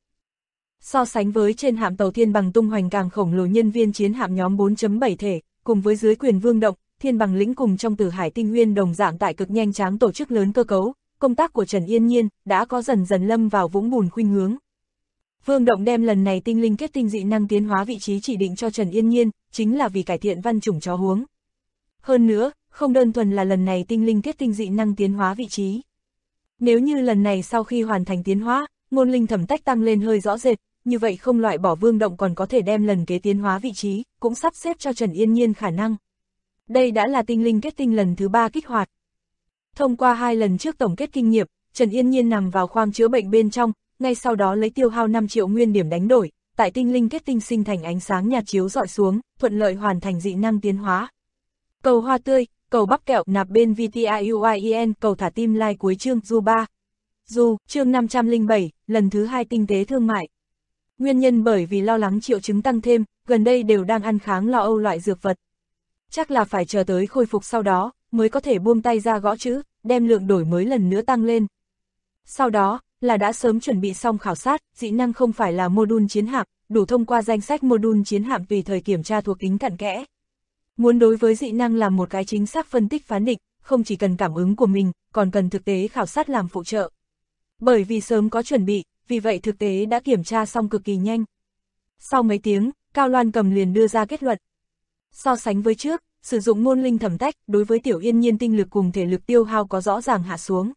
Speaker 2: So sánh với trên hạm tàu Thiên Bằng tung hoành càng khổng lồ nhân viên chiến hạm nhóm 4.7 thể, cùng với dưới quyền Vương Động, Thiên Bằng lĩnh cùng trong Tử Hải Tinh Nguyên đồng dạng tại cực nhanh tráng tổ chức lớn cơ cấu, công tác của Trần Yên Nhiên đã có dần dần lâm vào vũng bùn khuynh hướng. Vương Động đem lần này tinh linh kết tinh dị năng tiến hóa vị trí chỉ định cho Trần Yên Nhiên, chính là vì cải thiện văn chủng chó huống. Hơn nữa, không đơn thuần là lần này tinh linh kết tinh dị năng tiến hóa vị trí. Nếu như lần này sau khi hoàn thành tiến hóa, ngôn linh thẩm tách tăng lên hơi rõ rệt, như vậy không loại bỏ Vương Động còn có thể đem lần kế tiến hóa vị trí, cũng sắp xếp cho Trần Yên Nhiên khả năng. Đây đã là tinh linh kết tinh lần thứ 3 kích hoạt. Thông qua 2 lần trước tổng kết kinh nghiệm, Trần Yên Nhiên nằm vào khoang chữa bệnh bên trong, ngay sau đó lấy tiêu hao 5 triệu nguyên điểm đánh đổi, tại tinh linh kết tinh sinh thành ánh sáng nhạt chiếu dọi xuống, thuận lợi hoàn thành dị năng tiến hóa. Cầu hoa tươi, cầu bắp kẹo nạp bên VTIUIEN, cầu thả tim like cuối chương Du 3. Du, chương 507, lần thứ 2 tinh tế thương mại. Nguyên nhân bởi vì lo lắng triệu chứng tăng thêm, gần đây đều đang ăn kháng lo âu loại dược vật. chắc là phải chờ tới khôi phục sau đó, mới có thể buông tay ra gõ chữ, đem lượng đổi mới lần nữa tăng lên. Sau đó, là đã sớm chuẩn bị xong khảo sát, dị năng không phải là module chiến hạm, đủ thông qua danh sách module chiến hạm tùy thời kiểm tra thuộc tính cặn kẽ. Muốn đối với dị năng làm một cái chính xác phân tích phán định, không chỉ cần cảm ứng của mình, còn cần thực tế khảo sát làm phụ trợ. Bởi vì sớm có chuẩn bị, vì vậy thực tế đã kiểm tra xong cực kỳ nhanh. Sau mấy tiếng, Cao Loan Cầm liền đưa ra kết luận. So sánh với trước, sử dụng ngôn linh thẩm tách đối với Tiểu Yên Nhiên tinh lực cùng thể lực tiêu hao có rõ ràng hạ xuống.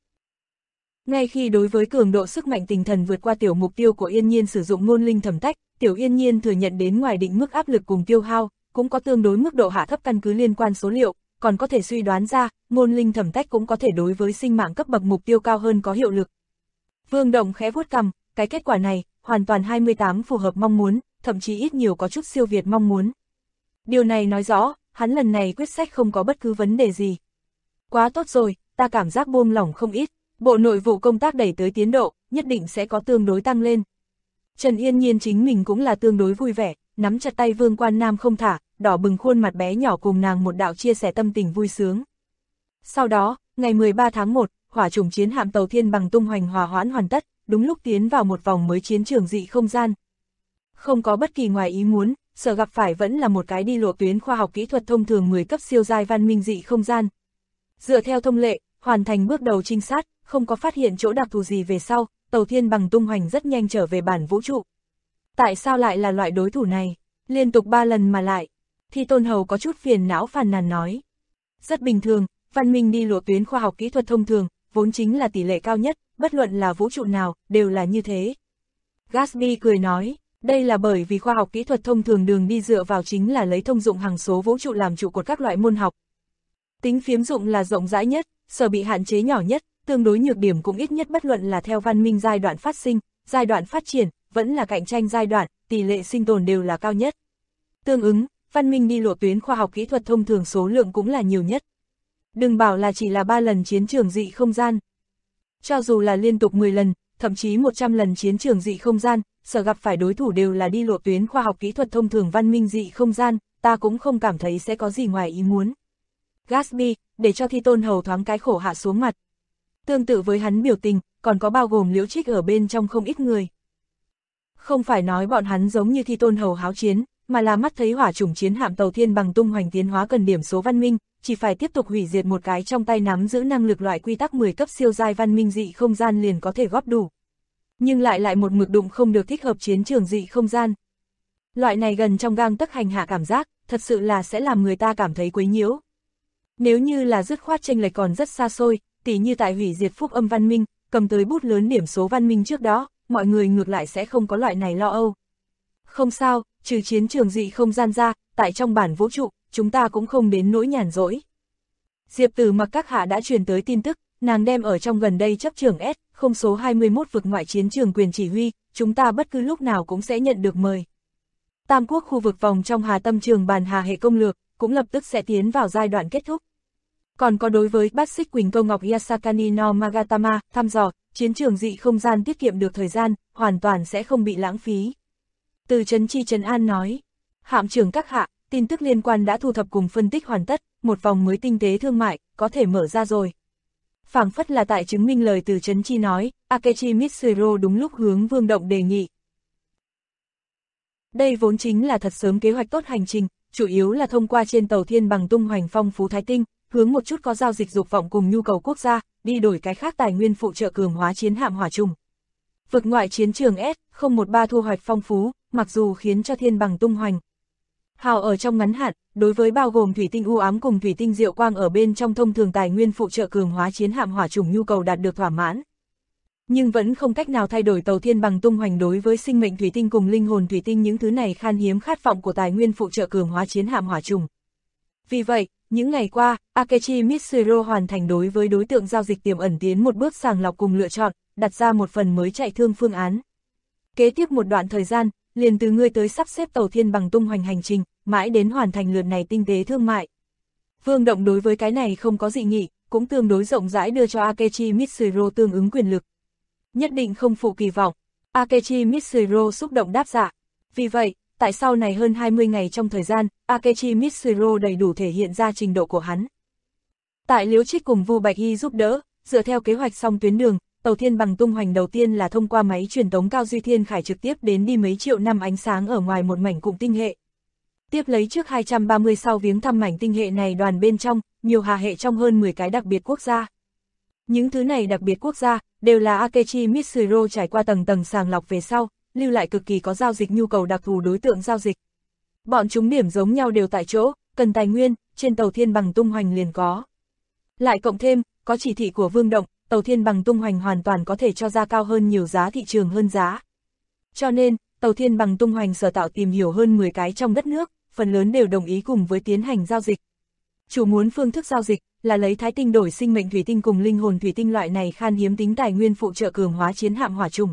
Speaker 2: Ngay khi đối với cường độ sức mạnh tinh thần vượt qua tiểu mục tiêu của Yên Nhiên sử dụng ngôn linh thẩm tách, Tiểu Yên Nhiên thừa nhận đến ngoài định mức áp lực cùng tiêu hao, cũng có tương đối mức độ hạ thấp căn cứ liên quan số liệu, còn có thể suy đoán ra, ngôn linh thẩm tách cũng có thể đối với sinh mạng cấp bậc mục tiêu cao hơn có hiệu lực. Vương Động khẽ vuốt cằm, cái kết quả này, hoàn toàn 28 phù hợp mong muốn, thậm chí ít nhiều có chút siêu việt mong muốn. Điều này nói rõ, hắn lần này quyết sách không có bất cứ vấn đề gì. Quá tốt rồi, ta cảm giác buông lỏng không ít, Bộ Nội vụ công tác đẩy tới tiến độ, nhất định sẽ có tương đối tăng lên. Trần Yên Nhiên chính mình cũng là tương đối vui vẻ, nắm chặt tay Vương Quan Nam không thả, đỏ bừng khuôn mặt bé nhỏ cùng nàng một đạo chia sẻ tâm tình vui sướng. Sau đó, ngày 13 tháng 1, hỏa chủng chiến hạm tàu Thiên Bằng tung hoành hòa hoãn hoàn tất, đúng lúc tiến vào một vòng mới chiến trường dị không gian. Không có bất kỳ ngoài ý muốn, sở gặp phải vẫn là một cái đi lộ tuyến khoa học kỹ thuật thông thường 10 cấp siêu giai văn minh dị không gian. Dựa theo thông lệ, hoàn thành bước đầu trinh sát, không có phát hiện chỗ đặc thù gì về sau, tàu Thiên Bằng tung hoành rất nhanh trở về bản vũ trụ. Tại sao lại là loại đối thủ này? Liên tục 3 lần mà lại. Thi Tôn Hầu có chút phiền não phàn nàn nói. Rất bình thường, văn minh đi lộ tuyến khoa học kỹ thuật thông thường, vốn chính là tỷ lệ cao nhất, bất luận là vũ trụ nào, đều là như thế. Gatsby cười nói, đây là bởi vì khoa học kỹ thuật thông thường đường đi dựa vào chính là lấy thông dụng hằng số vũ trụ làm trụ cột các loại môn học. Tính phiếm dụng là rộng rãi nhất, sở bị hạn chế nhỏ nhất, tương đối nhược điểm cũng ít nhất bất luận là theo văn minh giai đoạn phát sinh, giai đoạn phát triển, vẫn là cạnh tranh giai đoạn, tỷ lệ sinh tồn đều là cao nhất. Tương ứng, văn minh đi lộ tuyến khoa học kỹ thuật thông thường số lượng cũng là nhiều nhất. Đừng bảo là chỉ là 3 lần chiến trường dị không gian. Cho dù là liên tục 10 lần, thậm chí 100 lần chiến trường dị không gian, sở gặp phải đối thủ đều là đi lộ tuyến khoa học kỹ thuật thông thường văn minh dị không gian, ta cũng không cảm thấy sẽ có gì ngoài ý muốn. Gatsby, để cho Thi Tôn Hầu thoáng cái khổ hạ xuống mặt. Tương tự với hắn biểu tình, còn có bao gồm Liễu Trích ở bên trong không ít người. Không phải nói bọn hắn giống như Thi Tôn Hầu háo chiến, mà là mắt thấy hỏa chủng chiến hạm tàu Thiên Bằng tung hoành tiến hóa cần điểm số văn minh, chỉ phải tiếp tục hủy diệt một cái trong tay nắm giữ năng lực loại quy tắc 10 cấp siêu giai văn minh dị không gian liền có thể góp đủ. Nhưng lại một mực đụng không được thích hợp chiến trường dị không gian. Loại này gần trong gang tấc hành hạ cảm giác, thật sự là sẽ làm người ta cảm thấy quấy nhiễu. Nếu như là dứt khoát chênh lệch còn rất xa xôi, tỉ như tại hủy diệt phúc âm văn minh, cầm tới bút lớn điểm số văn minh trước đó, mọi người ngược lại sẽ không có loại này lo âu. Không sao, trừ chiến trường dị không gian ra, tại trong bản vũ trụ, chúng ta cũng không đến nỗi nhàn rỗi. Diệp Tử Mặc các hạ đã truyền tới tin tức, nàng đem ở trong gần đây chấp trưởng S, không số 21 vực ngoại chiến trường quyền chỉ huy, chúng ta bất cứ lúc nào cũng sẽ nhận được mời. Tam quốc khu vực vòng trong Hà Tâm trường bàn Hà hệ công lược, cũng lập tức sẽ tiến vào giai đoạn kết thúc. Còn có đối với Bát Xích Quỳnh Câu Ngọc Yasakani no Magatama, thăm dò, chiến trường dị không gian tiết kiệm được thời gian, hoàn toàn sẽ không bị lãng phí. Từ Trấn Chi Trấn An nói, hạm trưởng các hạ, tin tức liên quan đã thu thập cùng phân tích hoàn tất, một vòng mới tinh tế thương mại, có thể mở ra rồi. Phảng phất là tại chứng minh lời từ Trấn Chi nói, Akechi Mitsuro đúng lúc hướng Vương Động đề nghị. Đây vốn chính là thật sớm kế hoạch tốt hành trình, chủ yếu là thông qua trên tàu Thiên Bằng tung hoành phong phú Thái Tinh, hướng một chút có giao dịch dục vọng cùng nhu cầu quốc gia, đi đổi cái khác tài nguyên phụ trợ cường hóa chiến hạm hỏa trùng. Vực ngoại chiến trường S013 thu hoạch phong phú, mặc dù khiến cho Thiên Bằng tung hoành hào ở trong ngắn hạn, đối với bao gồm thủy tinh u ám cùng thủy tinh diệu quang ở bên trong thông thường tài nguyên phụ trợ cường hóa chiến hạm hỏa trùng nhu cầu đạt được thỏa mãn. Nhưng vẫn không cách nào thay đổi tàu Thiên Bằng tung hoành đối với sinh mệnh thủy tinh cùng linh hồn thủy tinh những thứ này khan hiếm khát vọng của tài nguyên phụ trợ cường hóa chiến hạm hỏa trùng. Vì vậy, những ngày qua, Akechi Mitsuro hoàn thành đối với đối tượng giao dịch tiềm ẩn tiến một bước sàng lọc cùng lựa chọn, đặt ra một phần mới chạy thương phương án. Kế tiếp một đoạn thời gian, liền từ ngươi tới sắp xếp tàu Thiên Bằng tung hoành hành trình, mãi đến hoàn thành lượt này tinh tế thương mại. Vương Động đối với cái này không có dị nghị, cũng tương đối rộng rãi đưa cho Akechi Mitsuro tương ứng quyền lực. Nhất định không phụ kỳ vọng, Akechi Mitsuro xúc động đáp dạ. Vì vậy, tại sau này hơn 20 ngày trong thời gian, Akechi Mitsuru đầy đủ thể hiện ra trình độ của hắn. Tại Liễu Trích cùng Vu Bạch Y giúp đỡ, dựa theo kế hoạch song tuyến đường, tàu thiên bằng tung hoành đầu tiên là thông qua máy truyền tống cao duy thiên khải trực tiếp đến đi mấy triệu năm ánh sáng ở ngoài một mảnh cụm tinh hệ. Tiếp lấy trước 230 sau viếng thăm mảnh tinh hệ này đoàn bên trong, nhiều hà hệ trong hơn 10 cái đặc biệt quốc gia. Những thứ này đặc biệt quốc gia, đều là Akechi Mitsuru trải qua tầng tầng sàng lọc về sau, lưu lại cực kỳ có giao dịch nhu cầu đặc thù đối tượng giao dịch. Bọn chúng điểm giống nhau đều tại chỗ, cần tài nguyên, trên tàu thiên bằng tung hoành liền có. Lại cộng thêm, có chỉ thị của Vương Động, tàu thiên bằng tung hoành hoàn toàn có thể cho ra cao hơn nhiều giá thị trường hơn giá. Cho nên, tàu thiên bằng tung hoành sở tạo tìm hiểu hơn 10 cái trong đất nước, phần lớn đều đồng ý cùng với tiến hành giao dịch. Chủ muốn phương thức giao dịch là lấy thái tinh đổi sinh mệnh thủy tinh cùng linh hồn thủy tinh loại này khan hiếm tính tài nguyên phụ trợ cường hóa chiến hạm hỏa trùng.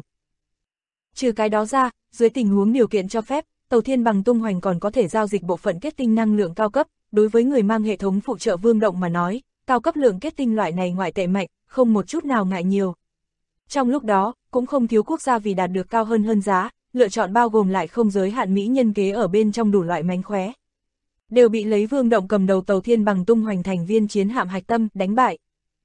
Speaker 2: Trừ cái đó ra, dưới tình huống điều kiện cho phép, tàu thiên bằng tung hoành còn có thể giao dịch bộ phận kết tinh năng lượng cao cấp, đối với người mang hệ thống phụ trợ Vương Động mà nói, cao cấp lượng kết tinh loại này ngoại tệ mạnh, không một chút nào ngại nhiều. Trong lúc đó, cũng không thiếu quốc gia vì đạt được cao hơn giá, lựa chọn bao gồm lại không giới hạn mỹ nhân kế ở bên trong đủ loại mánh khóe. Đều bị lấy Vương Động cầm đầu tàu thiên bằng tung hoành thành viên chiến hạm hạch tâm đánh bại.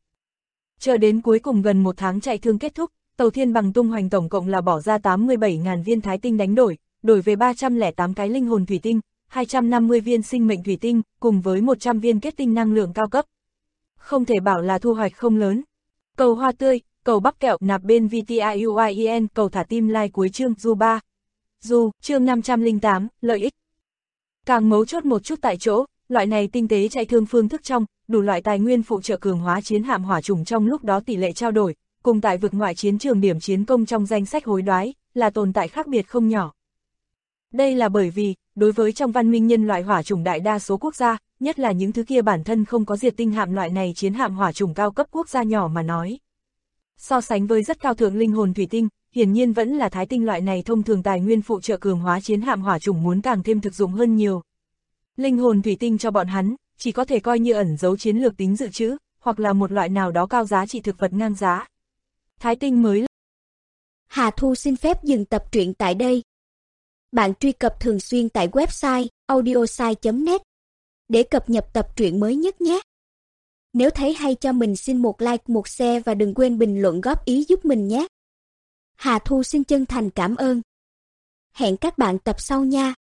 Speaker 2: Chờ đến cuối cùng gần một tháng chạy thương kết thúc, tàu thiên bằng tung hoành tổng cộng là bỏ ra 87.000 viên thái tinh đánh đổi về 308 cái linh hồn thủy tinh, 250 viên sinh mệnh thủy tinh, cùng với 100 viên kết tinh năng lượng cao cấp. Không thể bảo là thu hoạch không lớn. Cầu hoa tươi, cầu bắp kẹo nạp bên VTIUIEN, cầu thả tim like cuối chương Du 3. Du, chương 508, lợi ích. Càng mấu chốt một chút tại chỗ, loại này tinh tế chạy thương phương thức trong, đủ loại tài nguyên phụ trợ cường hóa chiến hạm hỏa trùng trong lúc đó tỷ lệ trao đổi, cùng tại vực ngoại chiến trường điểm chiến công trong danh sách hối đoái, là tồn tại khác biệt không nhỏ. Đây là bởi vì, đối với trong văn minh nhân loại hỏa trùng đại đa số quốc gia, nhất là những thứ kia bản thân không có diệt tinh hạm loại này chiến hạm hỏa trùng cao cấp quốc gia nhỏ mà nói. So sánh với rất cao thượng linh hồn thủy tinh, hiển nhiên vẫn là thái tinh loại này thông thường tài nguyên phụ trợ cường hóa chiến hạm hỏa trùng muốn càng thêm thực dụng hơn nhiều. Linh hồn thủy tinh cho bọn hắn, chỉ có thể coi như ẩn giấu chiến lược tính dự trữ, hoặc là một loại nào đó cao giá trị thực vật ngang giá. Thái tinh mới.
Speaker 3: Hà Thu xin phép dừng tập truyện tại đây. Bạn truy cập thường xuyên tại website audiosai.net để cập nhật tập truyện mới nhất nhé. Nếu thấy hay cho mình xin một like, một share và đừng quên bình luận góp ý giúp mình nhé. Hà Thu xin chân thành cảm ơn. Hẹn các bạn tập sau nha.